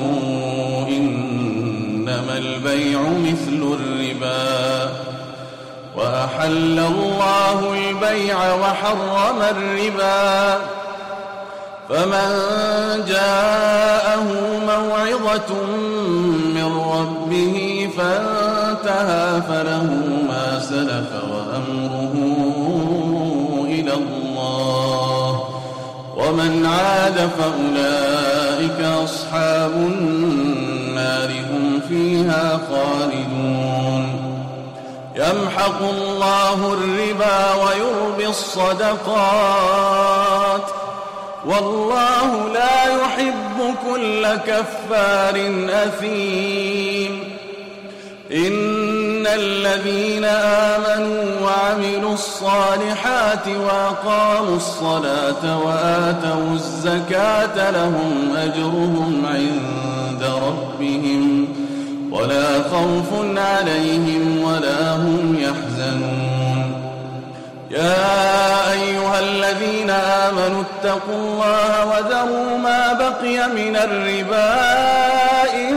إنما البيع مثل الربا وأحل الله البيع وحرم الربا فمن جاءه موعظة من ربه فانتهى فله ما سلف وأمره إلى الله ومن عاد فأولئك أصحاب النار هم فيها خالدون يمحق الله الربا ويربي الصدقات والله لا يحب كل كفار أثيم إن الذين آمنوا وعملوا الصالحات وأقاموا الصلاة وآتوا الزكاة لهم أجرهم عند ربهم ولا خوف عليهم ولا هم يحزنون يا أيها الذين آمنوا اتقوا الله وذروا ما بقي من الربا إن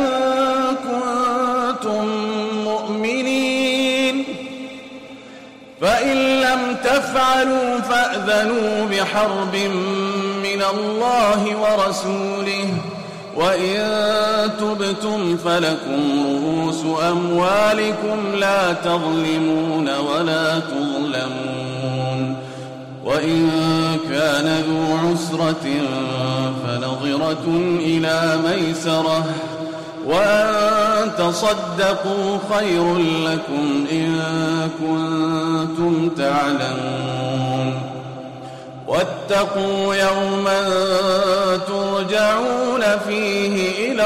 كنتم مؤمنين فإن لم تفعلوا فأذنوا بحرب من الله ورسوله وإن تبتم فلكم رؤوس أموالكم لا تظلمون ولا تظلمون وإن كان ذو عسرة فنظرة إلى ميسرة وأن تصدقوا خير لكم إن كنتم تعلمون واتقوا يوما ترجعون فيه إلى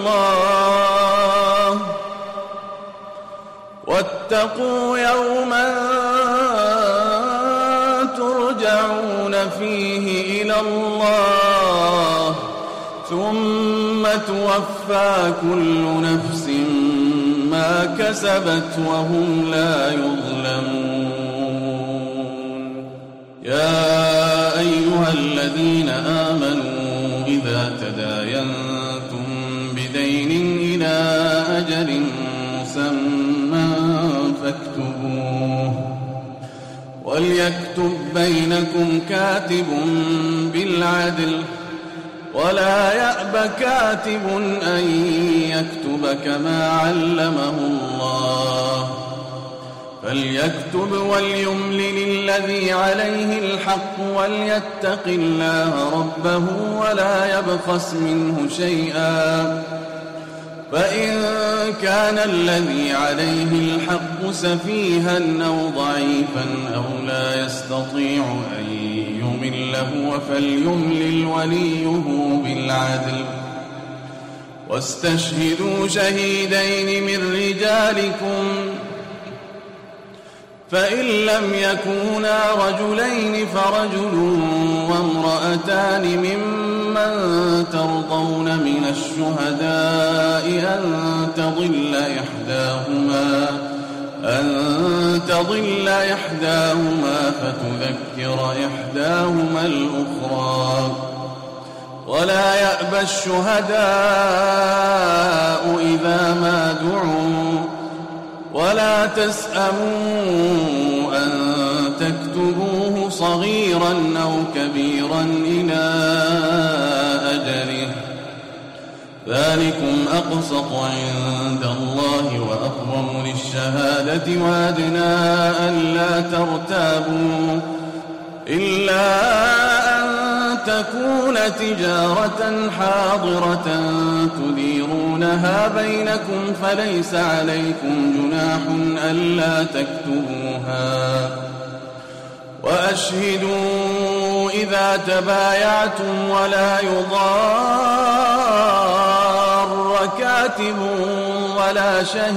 الله واتقوا يوما ترجعون فيه إلى الله ثم توفى كل نفس ما كسبت وهم لا يظلمون. يا أيها الذين آمنوا إذا تداينتم بدين إلى أجل مسمى فاكتبوه وليكتب بينكم كاتب بالعدل ولا يأب كاتب أن يكتب كما علمه الله فليكتب وليملل الذي عليه الحق وليتق الله ربه ولا يبخس منه شيئا فإن كان الذي عليه الحق سفيها أو ضعيفا أو لا يستطيع أن يمل هو فليملل وليه بالعدل واستشهدوا شهيدين من رجالكم فإن لم يكونا رجلين فرجل وامرأتان ممن ترضون من الشهداء أن تضل إحداهما أن تضل إحداهما فتذكر إحداهما الأخرى ولا يأبى الشهداء إذا ما دعوا ولا تسأموا أن تكتبوه صغيرا أو كبيرا إلى أجله ذلكم أقسط عند الله وأقوم للشهادة وأدنى ألا ترتابوا إلا أن تكون تجارة حاضرة تديرونها بينكم فليس عليكم جناح ألا تكتبوها وأشهدوا إذا تبايعتم ولا يضار كاتب ولا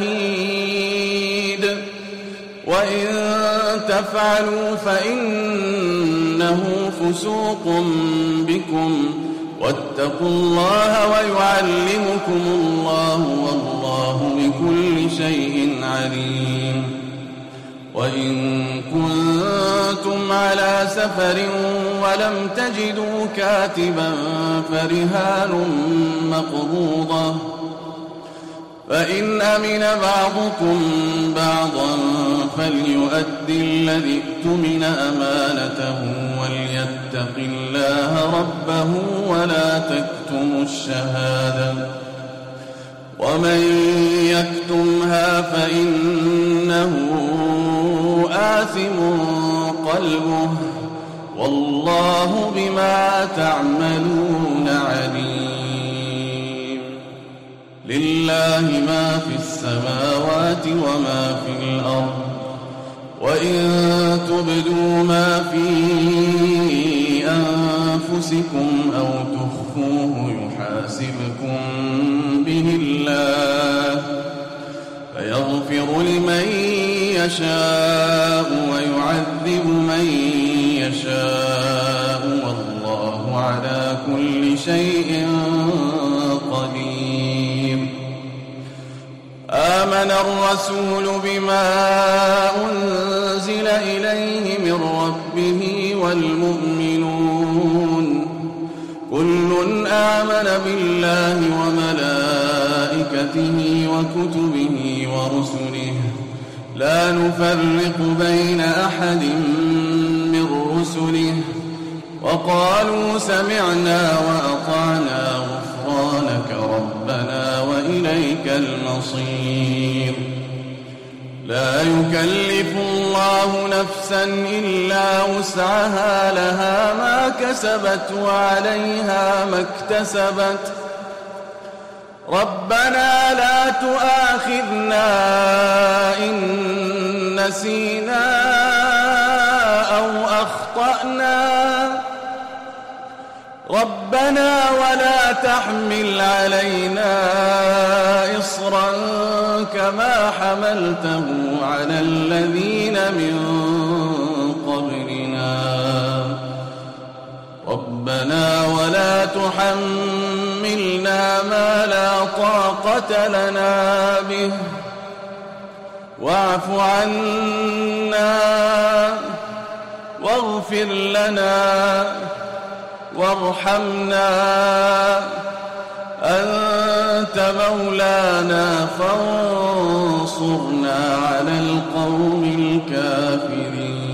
شهيد وإن تفعلوا فإنه فسوق بكم واتقوا الله ويعلمكم الله والله بكل شيء عليم. وإن كنتم على سفر ولم تجدوا كاتبا فرهان مقبوضة فإن أمن بعضكم بعضا فليؤدي الذي اؤتمن أمانته وليتق الله ربه ولا تكتموا الشهادة ومن يكتمها فإنه آثم قلبه والله بما تعملون عليم. لله ما في السماوات وما في الأرض وإن تبدوا ما في أنفسكم أو تخفوه يحاسبكم به الله فيغفر لمن يشاء ويعذب من يشاء والله على كل شيء قدير. آمن الرسول بما أنزل إليه من ربه والمؤمنون كل آمن بالله وملائكته وكتبه ورسله لا نفرق بين أحد من رسله وقالوا سمعنا وأطعنا غفرانك ربنا وإليك المصير. لا يكلف الله نفسا إلا وسعها لها ما كسبت وعليها ما اكتسبت ربنا لا تؤاخذنا إن نسينا أو أخطأنا ربنا ولا تحمل علينا إصرا كما حملته على الذين من قبلنا تحملنا ما لا طاقة لنا به واعف عنا واغفر لنا وارحمنا أنت مولانا فانصرنا على القوم الكافرين.